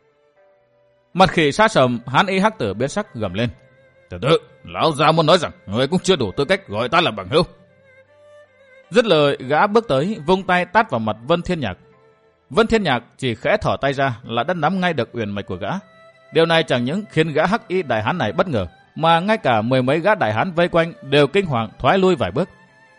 Mặt khỉ sát sầm, hán y hắc tử biến sắc gầm lên. Từ từ, lão già muốn nói rằng ngươi cũng chưa đủ tư cách gọi ta là bằng hữu. Dứt lời, gã bước tới, vung tay tát vào mặt Vân Thiên Nhạc. Vân Thiên Nhạc chỉ khẽ thỏ tay ra là đã nắm ngay được uyển mạch của gã. Điều này chẳng những khiến gã hắc y đại hán này bất ngờ, mà ngay cả mười mấy gã đại hán vây quanh đều kinh hoàng thoái lui vài bước.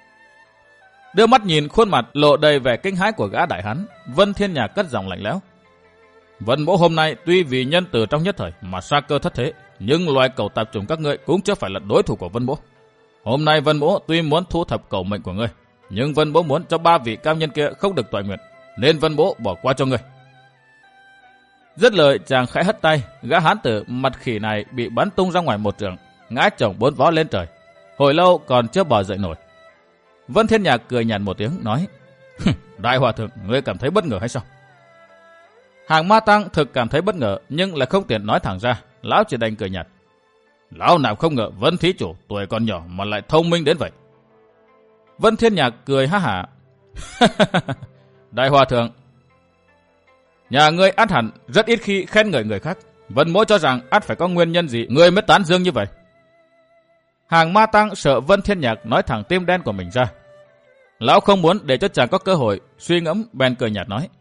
Đưa mắt nhìn khuôn mặt lộ đầy vẻ kinh hãi của gã đại hán, Vân Thiên Nhạc cất giọng lạnh lẽo. Vân Mỗ hôm nay tuy vì nhân từ trong nhất thời mà sa cơ thất thế, nhưng loài cẩu tạp chủng các ngươi cũng chưa phải là đối thủ của Vân Mỗ. Hôm nay Vân Mỗ tuy muốn thu thập cẩu mệnh của ngươi, Nhưng Vân Mỗ muốn cho ba vị cao nhân kia không được toại nguyện, nên Vân Mỗ bỏ qua cho ngươi. Dứt lời chàng khẽ hất tay, gã hán tử mặt khỉ này bị bắn tung ra ngoài một trường, ngã chồng bốn vó lên trời. Hồi lâu còn chưa bò dậy nổi. Vân Thiên Nhạc cười nhạt một tiếng nói: Đại hòa thượng, ngươi cảm thấy bất ngờ hay sao? Hàng Ma Tăng thực cảm thấy bất ngờ, nhưng lại không tiện nói thẳng ra. Lão chỉ đành cười nhạt: Lão nào không ngờ Vân thí chủ tuổi còn nhỏ mà lại thông minh đến vậy. Vân Thiên Nhạc cười ha hả: Đại hòa thượng, nhà ngươi ắt hẳn rất ít khi khen ngợi người khác. Vân Mỗ cho rằng ắt phải có nguyên nhân gì ngươi mới tán dương như vậy. Hàng Ma Tăng sợ Vân Thiên Nhạc nói thẳng tim đen của mình ra. Lão không muốn để cho chàng có cơ hội suy ngẫm, bèn cười nhạt nói: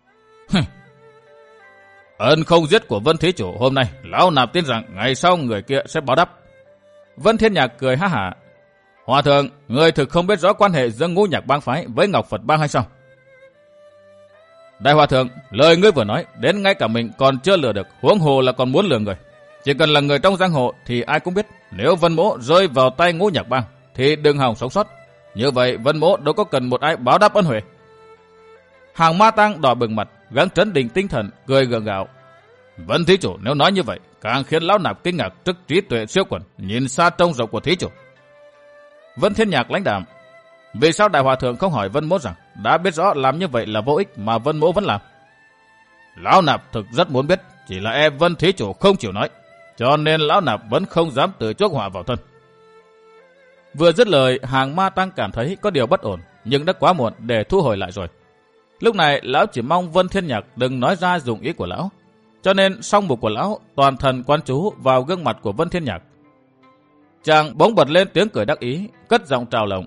Ơn không giết của Vân thí chủ hôm nay, lão nạp tin rằng ngày sau người kia sẽ báo đáp. Vân Thiên Nhạc cười ha hả: Hòa thượng, người thực không biết rõ quan hệ giữa Ngũ Nhạc bang phái với Ngọc Phật bang hay sao? Đại hòa thượng, lời ngươi vừa nói đến ngay cả mình còn chưa lừa được, huống hồ là còn muốn lừa người. Chỉ cần là người trong giang hồ thì ai cũng biết, nếu Vân Mỗ rơi vào tay Ngũ Nhạc bang thì đừng hòng sống sót. Như vậy Vân Mỗ đâu có cần một ai báo đáp ân huệ. Hàng Ma Tăng đỏ bừng mặt, gắng trấn định tinh thần, cười gượng gạo: Vân thí chủ nếu nói như vậy, càng khiến lão nạp kinh ngạc trước trí tuệ siêu quần, nhìn xa trông rộng của thí chủ. Vân Thiên Nhạc lãnh đạm: Vì sao đại hòa thượng không hỏi Vân Mỗ rằng đã biết rõ làm như vậy là vô ích mà Vân Mỗ vẫn làm? Lão nạp thực rất muốn biết, chỉ là e Vân thí chủ không chịu nói, cho nên lão nạp vẫn không dám tự chuốc họa vào thân. Vừa dứt lời, Hàng Ma Tăng cảm thấy có điều bất ổn, nhưng đã quá muộn để thu hồi lại rồi. Lúc này lão chỉ mong Vân Thiên Nhạc đừng nói ra dụng ý của lão, cho nên song mục của lão toàn thần quan chú vào gương mặt của Vân Thiên Nhạc. Chàng bỗng bật lên tiếng cười đắc ý, cất giọng trào lồng: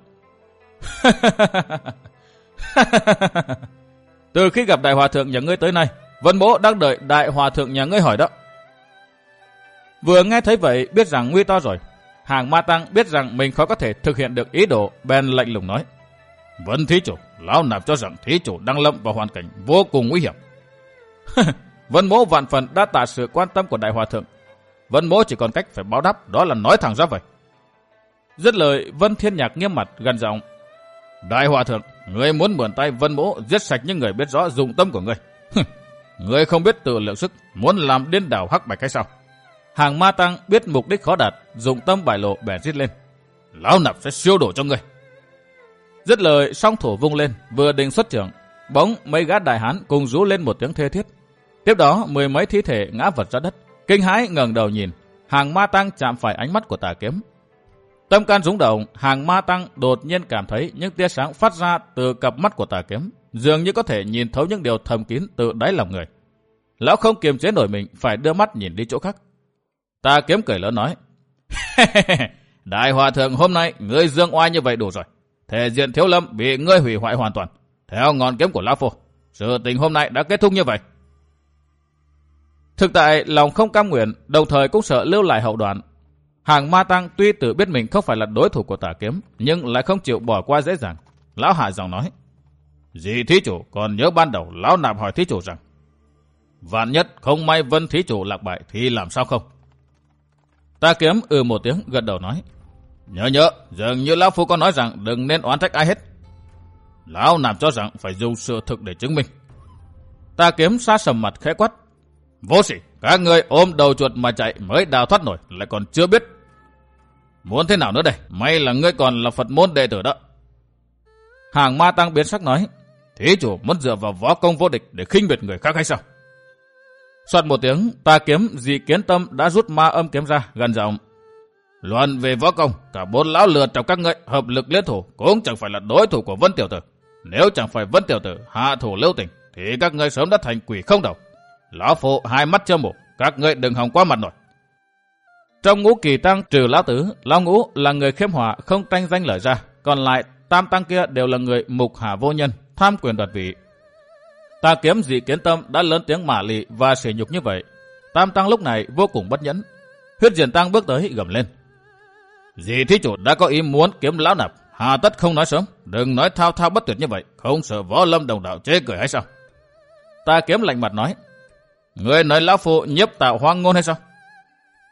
Từ khi gặp đại hòa thượng nhà ngươi tới nay, Vân Mỗ đang đợi đại hòa thượng nhà ngươi hỏi đó. Vừa nghe thấy vậy biết rằng nguy to rồi. Hàng Ma Tăng biết rằng mình khó có thể thực hiện được ý đồ, bèn lạnh lùng nói: Vân thí chủ, lão nạp cho rằng thí chủ đang lâm vào hoàn cảnh vô cùng nguy hiểm. Vân Mỗ vạn phần đã tạ sự quan tâm của đại hòa thượng. Vân Mỗ chỉ còn cách phải báo đáp, đó là nói thẳng ra vậy. Dứt lời, Vân Thiên Nhạc nghiêm mặt gần giọng: Đại hòa thượng, ngươi muốn mượn tay Vân Mỗ giết sạch những người biết rõ dụng tâm của ngươi. Ngươi không biết tự lượng sức, muốn làm điên đảo hắc bạch hay sao? Hàng Ma Tăng biết mục đích khó đạt, dụng tâm bại lộ, bèn rít lên: Lão nạp sẽ siêu đổ cho ngươi. Dứt lời, song thủ vung lên, vừa định xuất trưởng, bỗng mấy gã đại hán cùng rú lên một tiếng thê thiết. Tiếp đó mười mấy thi thể ngã vật ra đất. Kinh hãi ngẩng đầu nhìn, Hàng Ma Tăng chạm phải ánh mắt của Tà Kiếm. Tâm can rung động, Hàng Ma Tăng đột nhiên cảm thấy những tia sáng phát ra từ cặp mắt của Tà Kiếm, dường như có thể nhìn thấu những điều thầm kín từ đáy lòng người. Lão không kiềm chế nổi mình, phải đưa mắt nhìn đi chỗ khác. Tà Kiếm cười lớn nói: Đại hòa thượng, hôm nay ngươi dương oai như vậy đủ rồi. Thể diện Thiếu Lâm bị ngươi hủy hoại hoàn toàn. Theo ngọn kiếm của lão phu, sự tình hôm nay đã kết thúc như vậy. Thực tại lòng không cam nguyện, đồng thời cũng sợ lưu lại hậu đoạn. Hàng Ma Tăng tuy tự biết mình không phải là đối thủ của Tà Kiếm, nhưng lại không chịu bỏ qua dễ dàng. Lão hạ giọng nói: Dì thí chủ còn nhớ ban đầu lão nạp hỏi thí chủ rằng, vạn nhất không may Vân thí chủ lạc bại thì làm sao không? Tà Kiếm ừ một tiếng gật đầu nói: Nhớ nhớ, dường như lão phu có nói rằng đừng nên oán trách ai hết. Lão nạp cho rằng phải dùng sự thực để chứng minh. Tà Kiếm xa sầm mặt khẽ quát: Vô sỉ, các người ôm đầu chuột mà chạy mới đào thoát nổi, lại còn chưa biết muốn thế nào nữa đây. May là ngươi còn là Phật môn đệ tử đó. Hàng Ma Tăng biến sắc nói: Thí chủ muốn dựa vào võ công vô địch để khinh biệt người khác hay sao? Soạt một tiếng, Tà Kiếm Dị Kiến Tâm đã rút ma âm kiếm ra, gần giọng: Luận về võ công, cả bốn lão lừa trong các ngươi hợp lực liên thủ cũng chẳng phải là đối thủ của Vân tiểu tử. Nếu chẳng phải Vân tiểu tử hạ thủ lưu tình, thì các ngươi sớm đã thành quỷ không đầu. Lão phu hai mắt chưa mù, các ngươi đừng hòng qua mặt nổi. Trong Ngũ Kỳ Tăng trừ lão tứ, lão Ngũ là người khiêm hòa không tranh danh lợi ra, còn lại tam tăng kia đều là người mục hạ vô nhân, tham quyền đoạt vị. Tà Kiếm Dị Kiến Tâm đã lớn tiếng mạ lị và sỉ nhục như vậy, tam tăng lúc này vô cùng bất nhẫn. Huyết Diển Tăng bước tới gầm lên: Dì thí chủ đã có ý muốn kiếm lão nạp, hà tất không nói sớm, đừng nói thao thao bất tuyệt như vậy, không sợ võ lâm đồng đạo chế cười hay sao? Tà Kiếm lạnh mặt nói: Người nói lão phu nhiếp tạo hoang ngôn hay sao?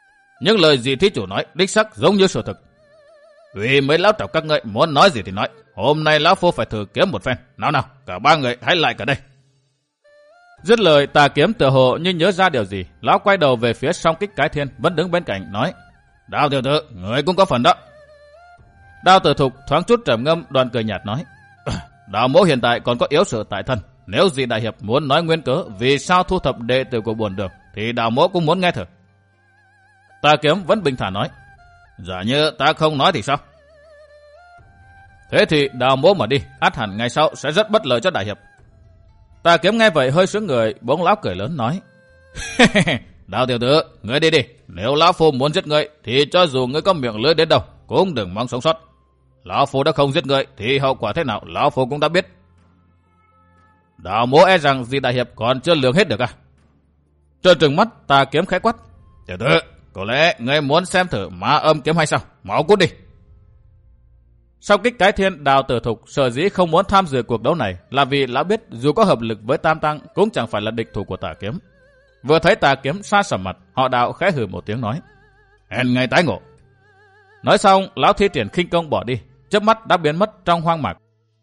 Những lời gì thí chủ nói đích xác giống như sự thực. Vì mấy lão trọc các ngươi muốn nói gì thì nói, hôm nay lão phu phải thử kiếm một phen. Nào nào, cả ba người hãy lại cả đây. Dứt lời, Tà Kiếm tựa hồ như nhớ ra điều gì, lão quay đầu về phía Song Kích Cái Thiên vẫn đứng bên cạnh nói: Đào tiểu tử, người cũng có phần đó. Đào Tử Thục thoáng chút trầm ngâm, đoạn cười nhạt nói: Đào mỗ hiện tại còn có yếu sự tại thân, nếu gì đại hiệp muốn nói nguyên cớ vì sao thu thập đệ tử của Bổn Đường thì Đào mỗ cũng muốn nghe thử. Tà Kiếm vẫn bình thản nói: Giả như ta không nói thì sao? Thế thì Đào mỗ mà đi, ắt hẳn ngày sau sẽ rất bất lợi cho đại hiệp. Tà Kiếm nghe vậy hơi sướng người, bỗng lão cười lớn nói: Đào tiểu tử, ngươi đi đi, nếu lão phu muốn giết ngươi thì cho dù ngươi có miệng lưỡi đến đâu cũng đừng mong sống sót. Lão phu đã không giết ngươi thì hậu quả thế nào lão phu cũng đã biết. Đào mỗ e rằng Di đại hiệp còn chưa lường hết được à? Trợn trừng mắt, Tà Kiếm khẽ quát: Tiểu tử, có lẽ ngươi muốn xem thử Ma Âm kiếm hay sao? Máu cút đi. Sau Kích Cái Thiên, Đào Tử Thục sở dĩ không muốn tham dự cuộc đấu này là vì lão biết dù có hợp lực với Tam Tăng cũng chẳng phải là địch thủ của Tà Kiếm. Vừa thấy Tà Kiếm xa sầm mặt, họ Đạo khẽ hừ một tiếng nói: Hẹn ngày tái ngộ. Nói xong, lão thi triển khinh công bỏ đi, chớp mắt đã biến mất trong hoang mạc.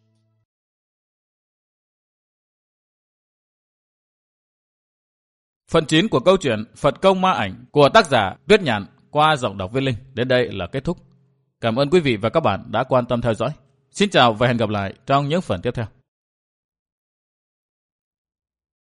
Phần chín của câu chuyện Phật Công Ma Ảnh của tác giả Tuyết Nhạn qua giọng đọc Viên Linh đến đây là kết thúc. Cảm ơn quý vị và các bạn đã quan tâm theo dõi. Xin chào và hẹn gặp lại trong những phần tiếp theo.